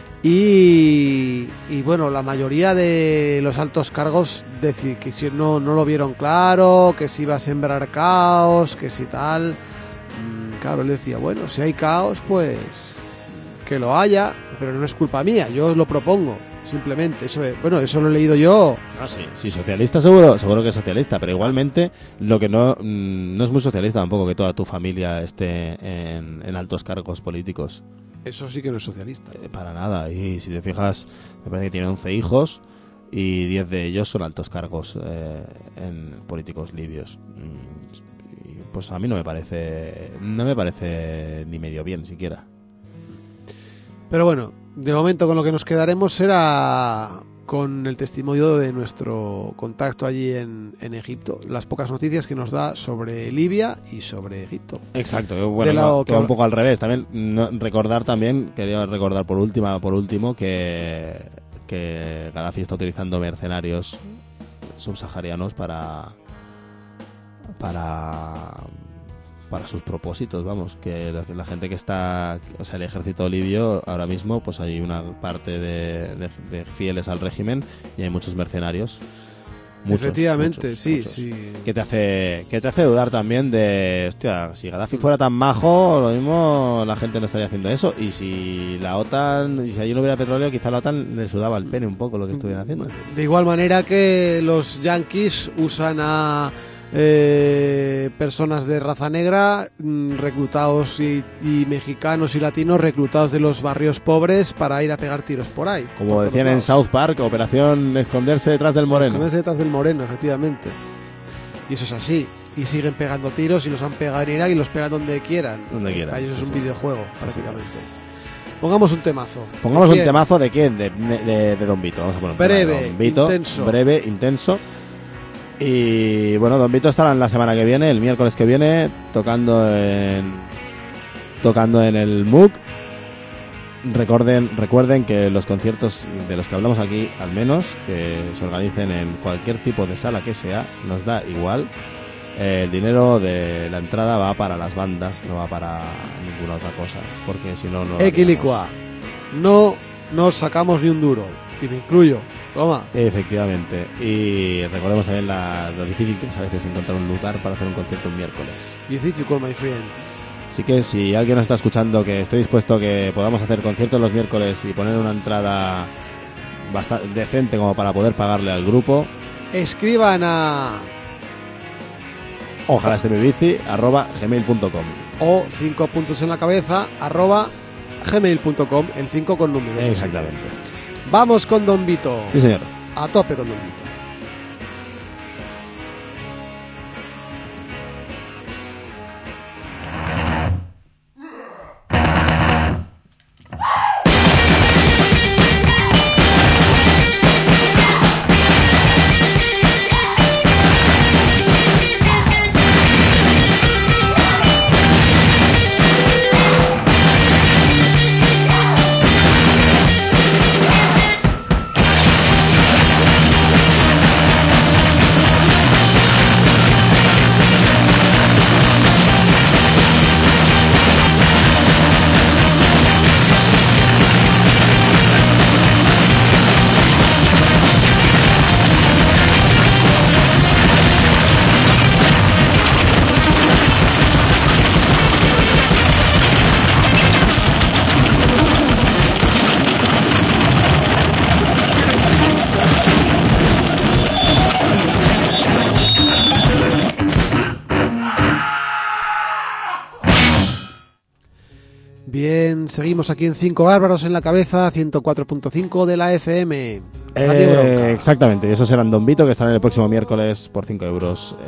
Y bueno, la mayoría de los altos cargos que si no lo vieron claro, que si iba a sembrar caos, que si tal. Claro, él decía, bueno, si hay caos, pues que lo haya, pero no es culpa mía, yo os lo propongo, simplemente. Eso lo he leído yo. Ah, sí, socialista seguro que es socialista, pero igualmente lo que no es muy socialista tampoco que toda tu familia esté en altos cargos políticos. Eso sí que no es socialista. Para nada. Y si te fijas, me parece que tiene 11 hijos y 10 de ellos son altos cargos en políticos libios. Pues a mí no me parece ni medio bien siquiera. Pero bueno, de momento con lo que nos quedaremos será con el testimonio de nuestro contacto allí en Egipto, las pocas noticias que nos da sobre Libia y sobre Egipto. Exacto, bueno, que va un poco al revés. También quería recordar por último que Gaddafi está utilizando mercenarios subsaharianos para sus propósitos, vamos, que la gente que está, o sea, el ejército libio ahora mismo, pues hay una parte de fieles al régimen y hay muchos mercenarios. Efectivamente, muchos. Sí. Que te hace dudar también de, hostia, si Gaddafi fuera tan majo, lo mismo la gente no estaría haciendo eso. Y si la OTAN, y si allí no hubiera petróleo, quizá la OTAN le sudaba el pene un poco lo que estuvieran haciendo. De igual manera que los yanquis usan a personas de raza negra reclutados y mexicanos y latinos reclutados de los barrios pobres para ir a pegar tiros por ahí. Como decían en South Park, operación esconderse detrás del moreno. Esconderse detrás del moreno, efectivamente. Y eso es así. Y siguen pegando tiros y los han pegado en Irak y los pegan donde quieran. Donde quieran. Para ellos es un sí. videojuego, Sí, prácticamente. sí. Pongamos un temazo. Pongamos un ¿Quién? temazo de quién, de Don Vito. Vamos a poner un tema Breve, de Don Vito, intenso. breve, intenso. Y bueno, Don Vito estará la semana que viene, el miércoles que viene, tocando en el MUC. Recuerden que los conciertos de los que hablamos aquí, al menos, que se organicen en cualquier tipo de sala que sea, nos da igual. El dinero de la entrada va para las bandas, no va para ninguna otra cosa, porque si no, no. Equilicua. No nos sacamos ni un duro. Y me incluyo. Toma. Efectivamente. Y recordemos también lo difícil que es a veces encontrar un lugar para hacer un concierto un miércoles. It's difficult, my friend. Así que si alguien nos está escuchando que esté dispuesto a que podamos hacer conciertos los miércoles y poner una entrada bastante decente como para poder pagarle al grupo, Escriban a ojalá esté mi bici @gmail.com. o 5 puntos en la cabeza @gmail.com, el 5 con números. Exactamente. Vamos con Don Vito. Sí, señor. A tope con Don Vito. Bien, seguimos aquí en 5 Bárbaros en la Cabeza, 104.5 de la FM. Radio Bronca. Exactamente, y esos eran Don Vito, que estarán el próximo miércoles por 5 euros.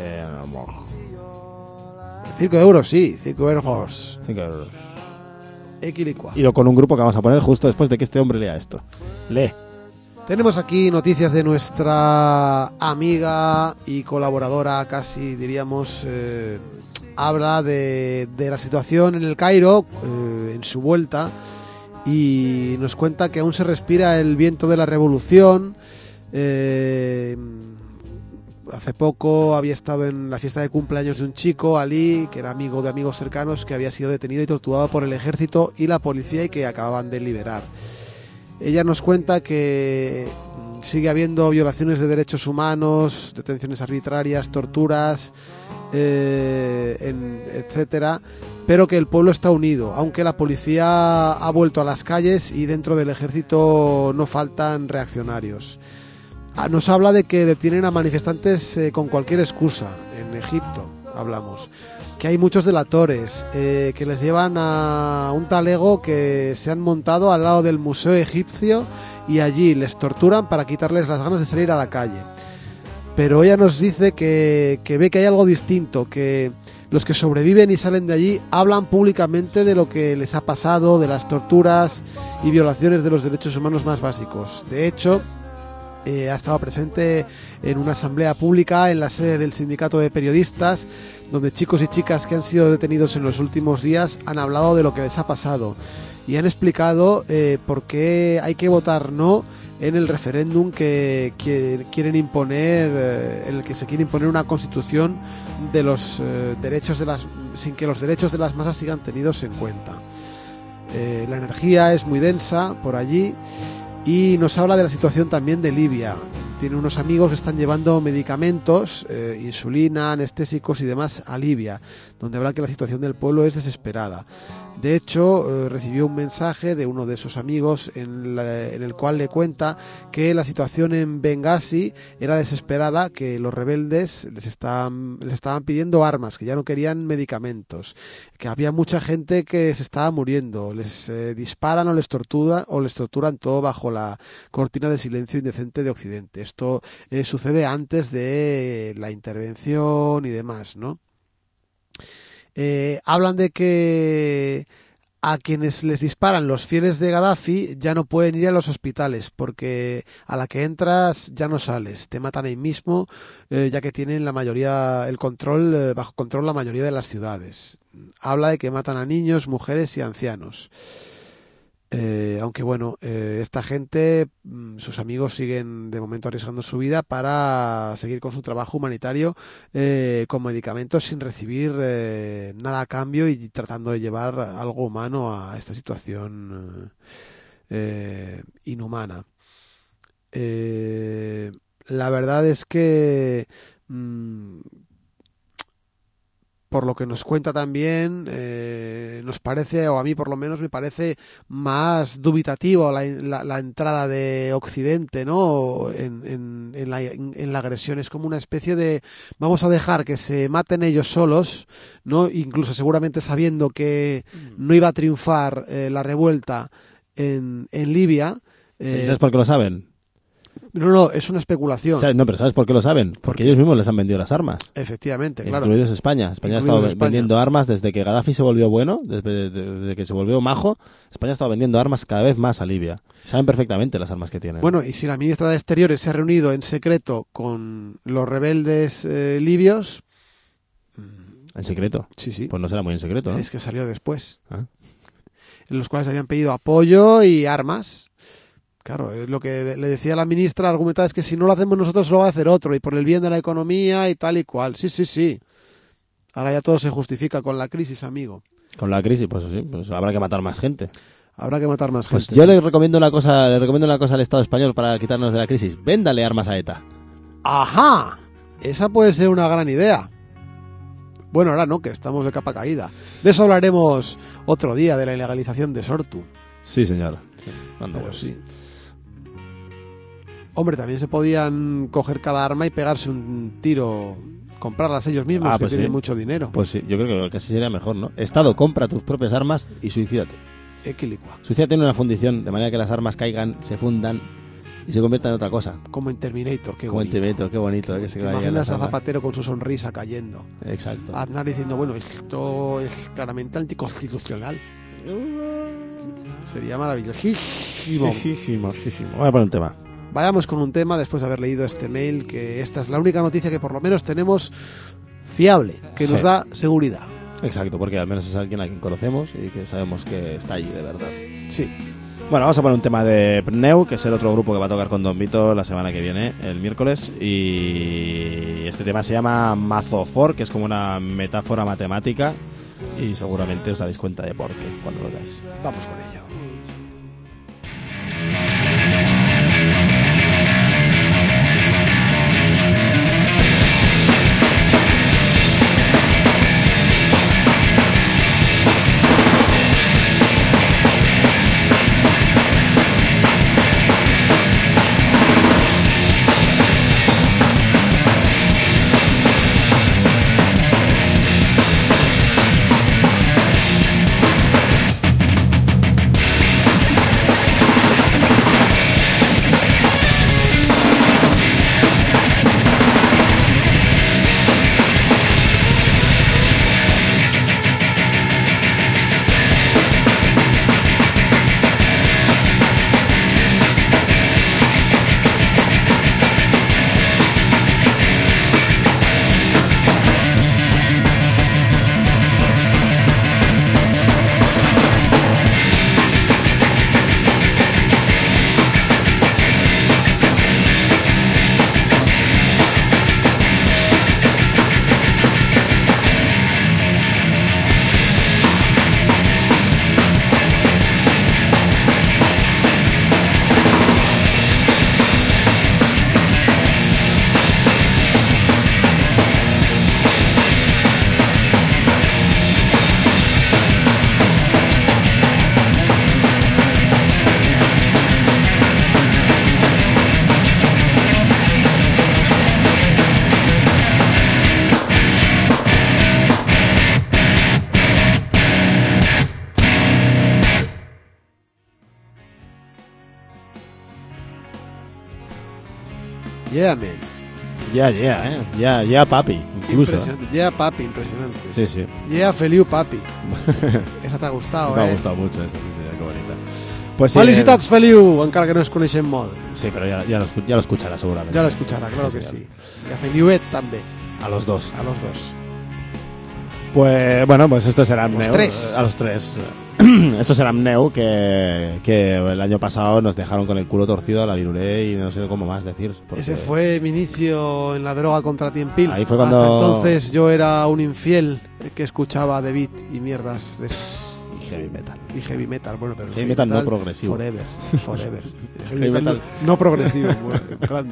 5 euros, sí, 5 euros. 5 euros. Equilicua. Y con un grupo que vamos a poner justo después de que este hombre lea esto. Lee. Tenemos aquí noticias de nuestra amiga y colaboradora, casi diríamos, habla de la situación en el Cairo, en su vuelta, y nos cuenta que aún se respira el viento de la revolución. Hace poco había estado en la fiesta de cumpleaños de un chico, Ali, que era amigo de amigos cercanos, que había sido detenido y torturado por el ejército y la policía y que acababan de liberar. Ella nos cuenta que sigue habiendo violaciones de derechos humanos, detenciones arbitrarias, torturas, etcétera, pero que el pueblo está unido, aunque la policía ha vuelto a las calles y dentro del ejército no faltan reaccionarios. Nos habla de que detienen a manifestantes con cualquier excusa, en Egipto hablamos, que hay muchos delatores, que les llevan a un talego que se han montado al lado del museo egipcio y allí les torturan para quitarles las ganas de salir a la calle. Pero ella nos dice que ve que hay algo distinto, que los que sobreviven y salen de allí hablan públicamente de lo que les ha pasado, de las torturas y violaciones de los derechos humanos más básicos. De hecho, ha estado presente en una asamblea pública en la sede del sindicato de periodistas, donde chicos y chicas que han sido detenidos en los últimos días han hablado de lo que les ha pasado y han explicado por qué hay que votar no en el referéndum que quieren imponer, en el que se quiere imponer una constitución de los derechos de las, sin que los derechos de las masas sigan tenidos en cuenta. La energía es muy densa por allí. Y nos habla de la situación también de Libia. tiene unos amigos que están llevando medicamentos, insulina, anestésicos y demás a Libia, donde habla que la situación del pueblo es desesperada. De hecho, recibió un mensaje de uno de sus amigos en el cual le cuenta que la situación en Benghazi era desesperada, que los rebeldes les estaban pidiendo armas, que ya no querían medicamentos, que había mucha gente que se estaba muriendo, les disparan o les torturan todo bajo la cortina de silencio indecente de Occidente. Esto sucede antes de la intervención y demás, ¿no? Hablan de que a quienes les disparan los fieles de Gaddafi ya no pueden ir a los hospitales porque a la que entras ya no sales, te matan ahí mismo, ya que tienen la mayoría bajo control la mayoría de las ciudades. Habla de que matan a niños, mujeres y ancianos. Aunque bueno, esta gente, sus amigos siguen de momento arriesgando su vida para seguir con su trabajo humanitario con medicamentos sin recibir nada a cambio y tratando de llevar algo humano a esta situación inhumana. La verdad es que por lo que nos cuenta también, nos parece, o a mí por lo menos me parece más dubitativo la entrada de Occidente, ¿no? en la agresión. Es como una especie de vamos a dejar que se maten ellos solos, ¿no? Incluso seguramente sabiendo que no iba a triunfar la revuelta en Libia. ¿Sabes por qué lo saben? No, es una especulación. No, pero ¿sabes por qué lo saben? Porque ellos mismos les han vendido las armas. Efectivamente, claro. Incluidos España. España ha estado vendiendo armas desde que Gaddafi se volvió bueno, desde que se volvió majo. España ha estado vendiendo armas cada vez más a Libia. Saben perfectamente las armas que tienen. Bueno, y si la ministra de Exteriores se ha reunido en secreto con los rebeldes libios... ¿En secreto? Sí. Pues no será muy en secreto, ¿no? Es que salió después. En los cuales habían pedido apoyo y armas. Claro, es lo que le decía la ministra, argumentada es que si no lo hacemos nosotros lo va a hacer otro y por el bien de la economía y tal y cual. Sí. Ahora ya todo se justifica con la crisis, amigo. Con la crisis, pues sí, pues habrá que matar más gente. Habrá que matar más pues gente. Yo le recomiendo una cosa al Estado español para quitarnos de la crisis. Véndale armas a ETA. ¡Ajá! Esa puede ser una gran idea. Bueno, ahora no, que estamos de capa caída. De eso hablaremos otro día, de la ilegalización de Sortu. Sí, señor. Pero sí. Hombre, también se podían coger cada arma y pegarse un tiro, comprarlas ellos mismos, que tienen mucho dinero. Pues sí, yo creo que casi sería mejor, ¿no? Estado, compra tus propias armas y suicídate. Equilicua. Suicídate en una fundición, de manera que las armas caigan, se fundan y se conviertan en otra cosa. Como en Terminator, qué bonito. Como en Terminator, qué bonito. Que se imaginas a Zapatero con su sonrisa cayendo. Exacto. A Aznar diciendo, bueno, esto es claramente anticonstitucional. Sería maravillosísimo. Voy a poner un tema. Vayamos con un tema después de haber leído este mail, que esta es la única noticia que por lo menos tenemos fiable, que nos da seguridad. Exacto, porque al menos es alguien a quien conocemos y que sabemos que está allí de verdad. Sí. Bueno, vamos a poner un tema de Pneu, que es el otro grupo que va a tocar con Don Vito la semana que viene, el miércoles, y este tema se llama Mazofor, que es como una metáfora matemática, y seguramente os daréis cuenta de por qué cuando lo veáis. Vamos con ello. Yeah, man. Ya, papi, incluso. Impresionante. Yeah, papi, impresionante. Sí. Yeah, Feliu, papi. Esa te ha gustado, Me ha gustado mucho esa, sí, qué bonita. Pues sí, Felicitats, Feliu, encara que no es coneixem molt. Sí, pero ya lo escuchará seguramente. Ya lo escuchará, claro que sí. Y a Feliuet también. A los dos. A los dos. Pues bueno, pues estos eran Los Neu. tres. A los tres. Estos eran Neu que el año pasado nos dejaron con el culo torcido a la Virulé y no sé cómo más decir. Porque Ese fue mi inicio en la droga contra Tiempil. Ahí fue cuando- Hasta entonces yo era un infiel que escuchaba The Beat y mierdas de Y heavy metal. y heavy metal. Bueno, pero Heavy metal no progresivo. Forever. Heavy metal. no progresivo, bueno, grande.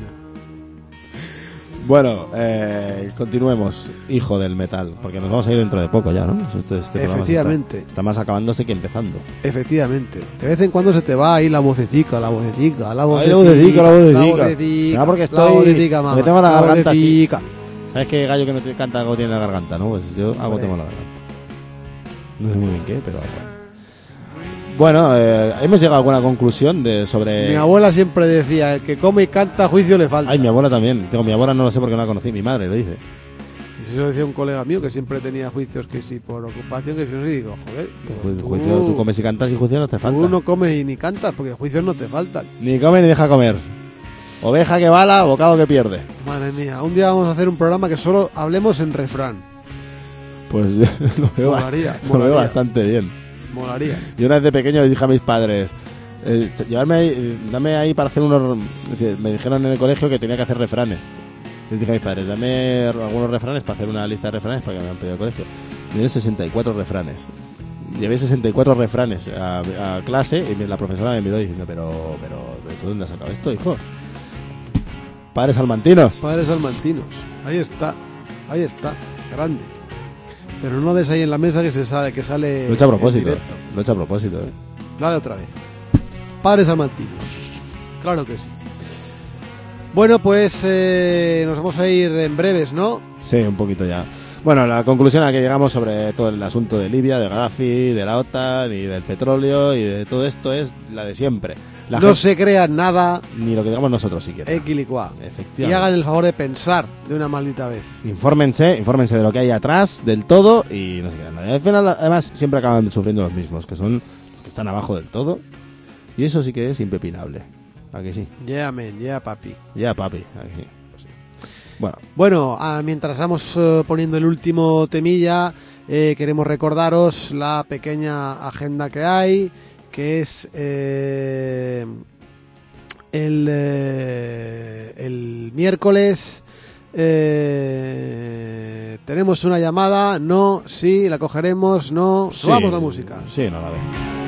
Bueno, continuemos, hijo del metal, porque nos vamos a ir dentro de poco ya, ¿no? Este programa Efectivamente. está más acabándose que empezando. Efectivamente. De vez en cuando se te va ahí la vocecica. Ay, la vocecica. Será porque estoy... porque tengo la garganta así. ¿Sabes qué gallo que no te canta algo tiene la garganta, no? Pues yo algo tengo la garganta. No sé muy bien qué, pero algo. Bueno, hemos llegado a alguna conclusión sobre... Mi abuela siempre decía, el que come y canta, juicio le falta. Ay, mi abuela también. Digo, mi abuela no lo sé porque no la conocí, mi madre lo dice. Y eso lo decía un colega mío que siempre tenía juicios que si por ocupación, que si no, y digo, joder, pero Tú comes y cantas y juicio no te falta. tú no comes y ni cantas porque juicios no te faltan. Ni come ni deja comer. Oveja que bala, bocado que pierde. Madre mía, un día vamos a hacer un programa que solo hablemos en refrán. Pues lo veo, Molaría, lo veo bastante bien. Molaría. Yo una vez de pequeño le dije a mis padres, dame ahí para hacer unos... Me dijeron en el colegio que tenía que hacer refranes. Les dije a mis padres, dame algunos refranes para hacer una lista de refranes para que me han pedido el colegio. Tienen 64 refranes. Llevé 64 refranes a clase y la profesora me miró diciendo, pero ¿de dónde has sacado esto, hijo? Padres salmantinos. Padres salmantinos. Ahí está, grande. Pero no des ahí en la mesa que sale Lo he hecho a propósito. en directo. Lo he hecho a propósito, Dale otra vez. Padres salmantinos. Claro que sí. Bueno, pues nos vamos a ir en breves, ¿no? Sí, un poquito ya. Bueno, la conclusión a la que llegamos sobre todo el asunto de Libia, de Gaddafi, de la OTAN y del petróleo y de todo esto es la de siempre. La No gente- se crean nada, Ni lo que digamos nosotros siquiera. equilicua. Y Efectivamente. hagan el favor de pensar de una maldita vez. Infórmense de lo que hay atrás, del todo, y no se crean nada. Al final, además, siempre acaban sufriendo los mismos, que son los que están abajo del todo. Y eso sí que es impepinable. ¿A que sí? Yeah, man, yeah, papi. Ya, papi. ¿A que sí? Pues sí. Bueno, Bueno, mientras vamos poniendo el último temilla, queremos recordaros la pequeña agenda que hay, que es el miércoles. Tenemos una llamada, no, sí, la cogeremos, no, subamos la música. Sí, no la ve.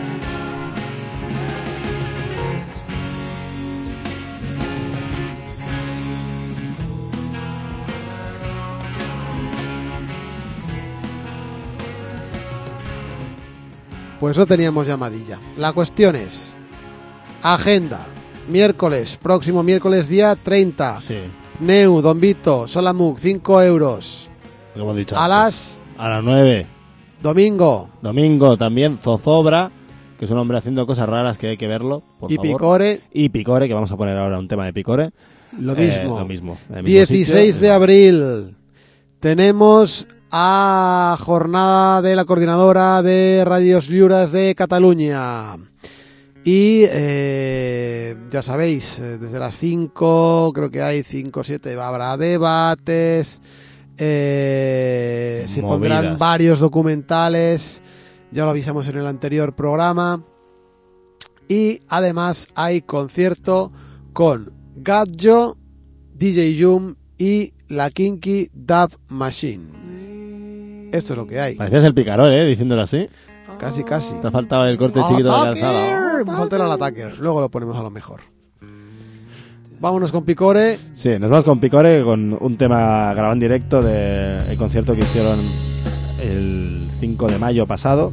Pues no teníamos llamadilla. La cuestión es, agenda, próximo miércoles día 30. Sí, Neu, Don Vito, Solamuk, 5 euros. lo hemos dicho. A antes. las A las 9. domingo. Domingo también Zozobra, que es un hombre haciendo cosas raras que hay que verlo, por Y favor. Picore, Y Picore, que vamos a poner ahora un tema de Picore. lo mismo. Lo mismo. En el mismo 16 sitio. de abril tenemos a jornada de la coordinadora de Radios Lliures de Cataluña. Y ya sabéis, desde las 5, creo que hay 5 o 7, habrá debates, se pondrán Movidas. varios documentales, ya lo avisamos en el anterior programa. Y además hay concierto con Gadjo, DJ Yum y la Kinky Dub Machine. Esto es lo que hay. Parecías el Picarol, diciéndolo así. Casi, casi. Te faltaba el corte chiquito de la calzada. ¡Ataque! Me falta el Attacker. Luego lo ponemos a lo mejor. Vámonos con Picore. Sí, nos vamos con Picore con un tema grabado en directo del concierto que hicieron el 5 de mayo pasado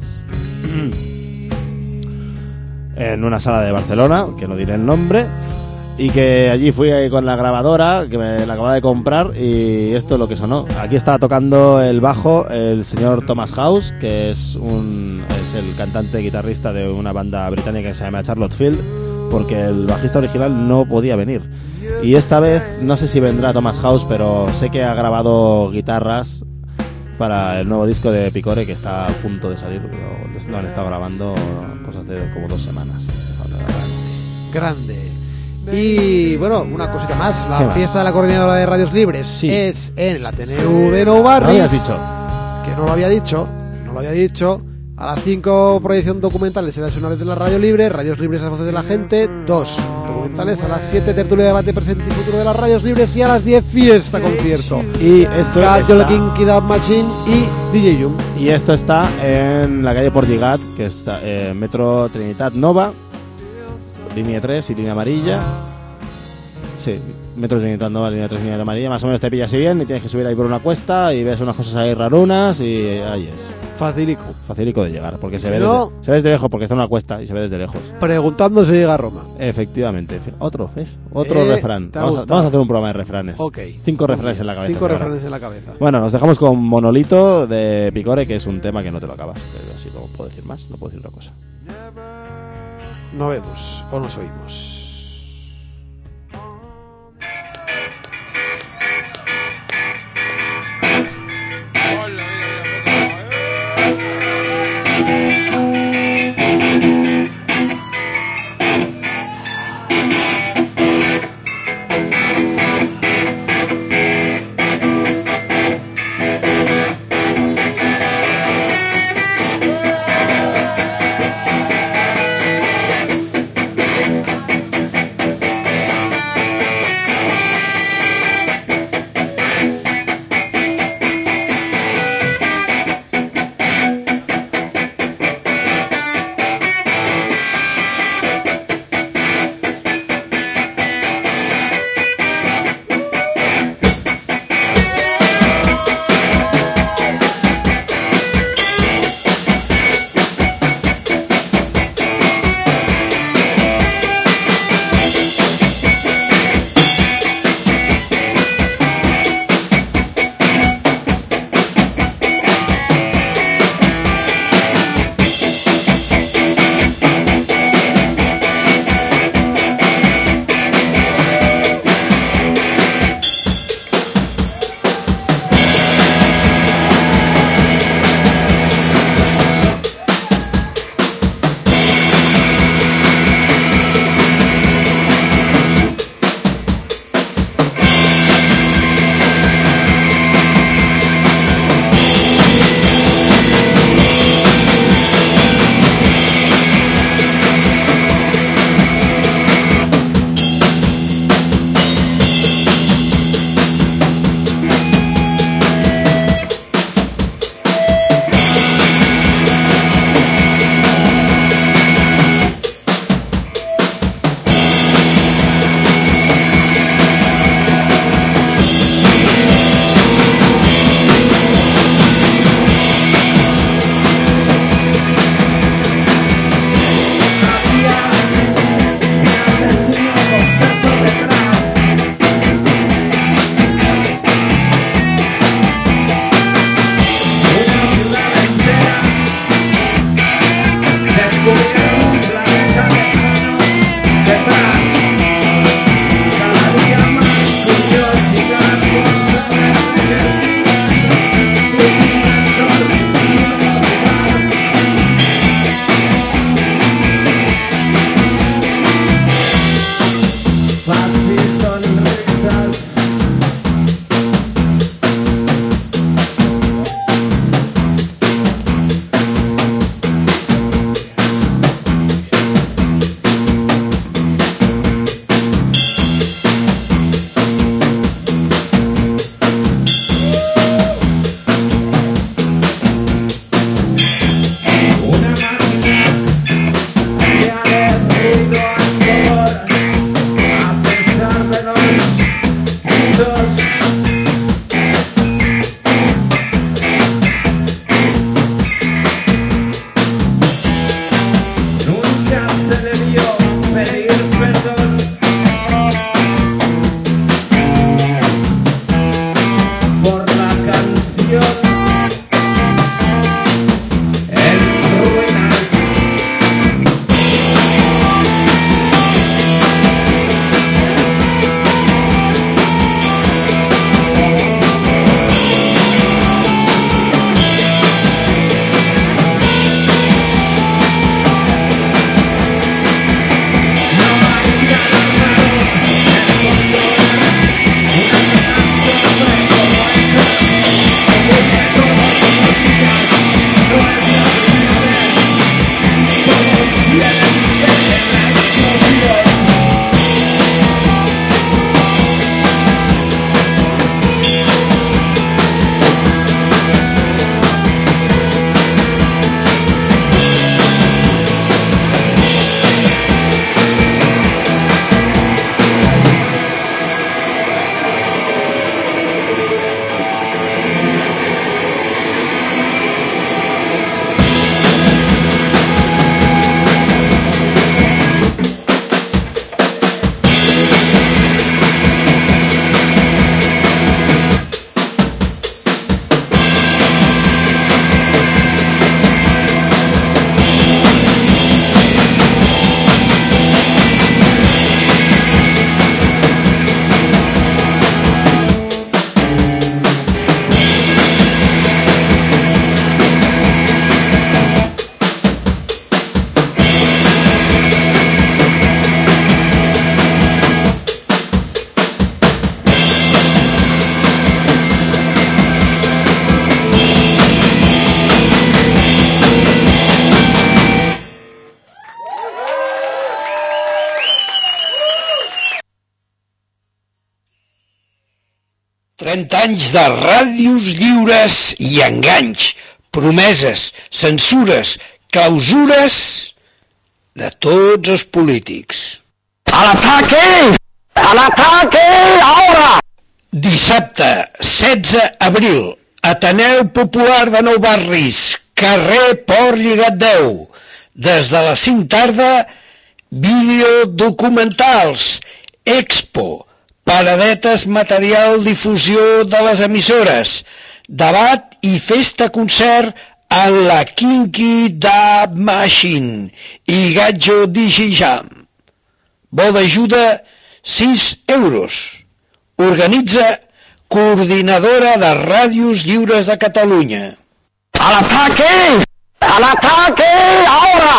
en una sala de Barcelona, que no diré el nombre, y que allí fui ahí con la grabadora que me la acababa de comprar y esto es lo que sonó. Aquí estaba tocando el bajo el señor Thomas House, que es el cantante guitarrista de una banda británica que se llama Charlotte Field, porque el bajista original no podía venir. Y esta vez, no sé si vendrá Thomas House, pero sé que ha grabado guitarras para el nuevo disco de Picore que está a punto de salir. Lo han estado grabando pues hace como 2 semanas. Grande. Y bueno, una cosita más. La ¿Qué más? fiesta de la coordinadora de radios libres Sí. es en el Ateneu de Nou ¿No Barris. habías dicho? Que no lo había dicho. A las 5, proyección documental, serás una vez de la radio libre, radios libres, las voces de la gente. 2 documentales, a las 7, tertulia de debate, presente y futuro de las radios libres. Y a las 10, fiesta, concierto. Y esto Gadget, está, Kinky Dub Machine y DJ Yum. y esto está en la calle Portlligat, que está Metro Trinitat Nova, línea 3 y línea amarilla. Sí, Metro Trinitat Nova, línea 3 y línea amarilla. Más o menos te pillas así bien y tienes que subir ahí por una cuesta y ves unas cosas ahí rarunas y ahí es. Facilico. Facilico de llegar, porque se Si ve, no- se ve desde lejos, porque está en una cuesta y se ve desde lejos. Preguntando si llega a Roma. Efectivamente. Otro, ¿ves? Otro refrán. ¿te ha Vamos a, gustado? vamos a hacer un programa de refranes. Ok. 5 refranes en la cabeza. 5 seguro. refranes en la cabeza. Bueno, nos dejamos con Monolito de Picore, que es un tema que no te lo acabas. Pero así no puedo decir más, no puedo decir otra cosa. Nos vemos o nos oímos. 30 anys de ràdios lliures i enganys, promeses, censures, clausures de tots els polítics. ¡Al ataque! ¡Al ataque! ¡Ahora! Dissabte, 16 abril, Ateneu Popular de Nou Barris, carrer Port Lligat 10. Des de les 5 tarda, videodocumentals, expo, paradetes, material, difusió de les emissores, debat i festa-concert en la Kinky Dub Machine i Gatjo Digijam. Bo d'ajuda, 6 euros. Organitza Coordinadora de Ràdios Lliures de Catalunya. ¡Al ataque! ¡Al ataque! ¡Ahora!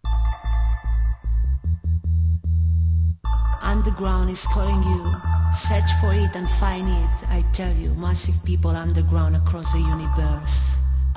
Underground is calling you. Search for it and find it. I tell you, massive people underground across the universe.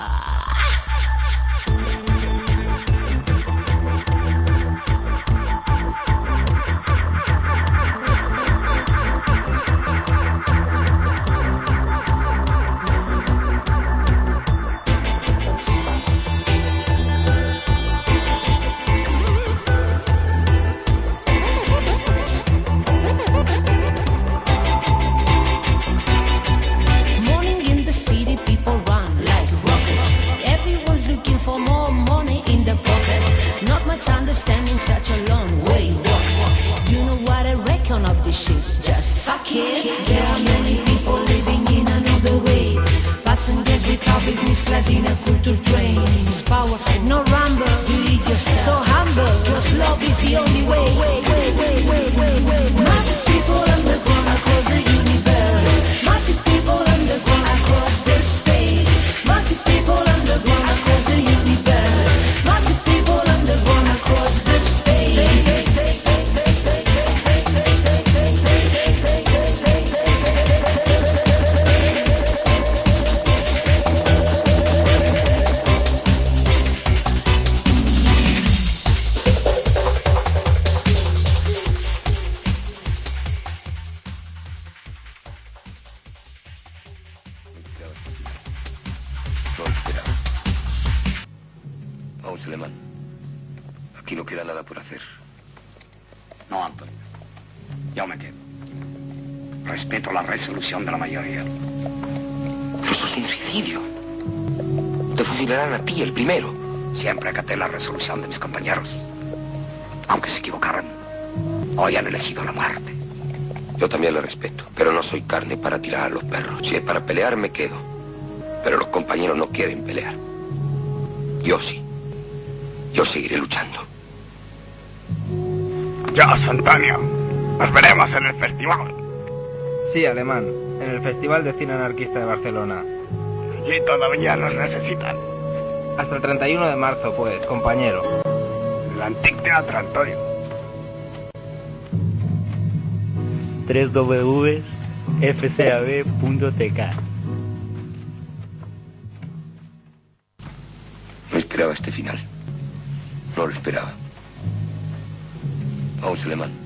Understanding such a long way. You know what I reckon of this shit? Just fuck it. There are many people living in another way. Passengers without business class in a culture train. It's powerful, no rumble. Do it yourself. So humble, cause love is the only way. Massive people underground across the universe. Massive people underground across the space. Massive people underground across the universe. Massive people underground across the space. No lo esperaba. Vamos, Alemán. Aquí no queda nada por hacer. No, Antonio. Yo me quedo. Respeto la resolución de la mayoría. Pero eso es un suicidio. Te fusilarán a ti, el primero. Siempre acaté la resolución de mis compañeros. Aunque se equivocaran, hoy han elegido la muerte. Yo también lo respeto, pero no soy carne para tirar a los perros. Si es para pelear, me quedo. Pero los compañeros no quieren pelear. Yo sí. Yo seguiré luchando. Dios, Antonio. Nos veremos en el festival. Sí, Alemán. En el Festival de Cine Anarquista de Barcelona. Allí todavía nos necesitan. Hasta el 31 de marzo, pues, compañero. El Antic Teatro, Antonio. 3wfcab.tk. No esperaba este final. No lo esperaba. Vamos, Alemán.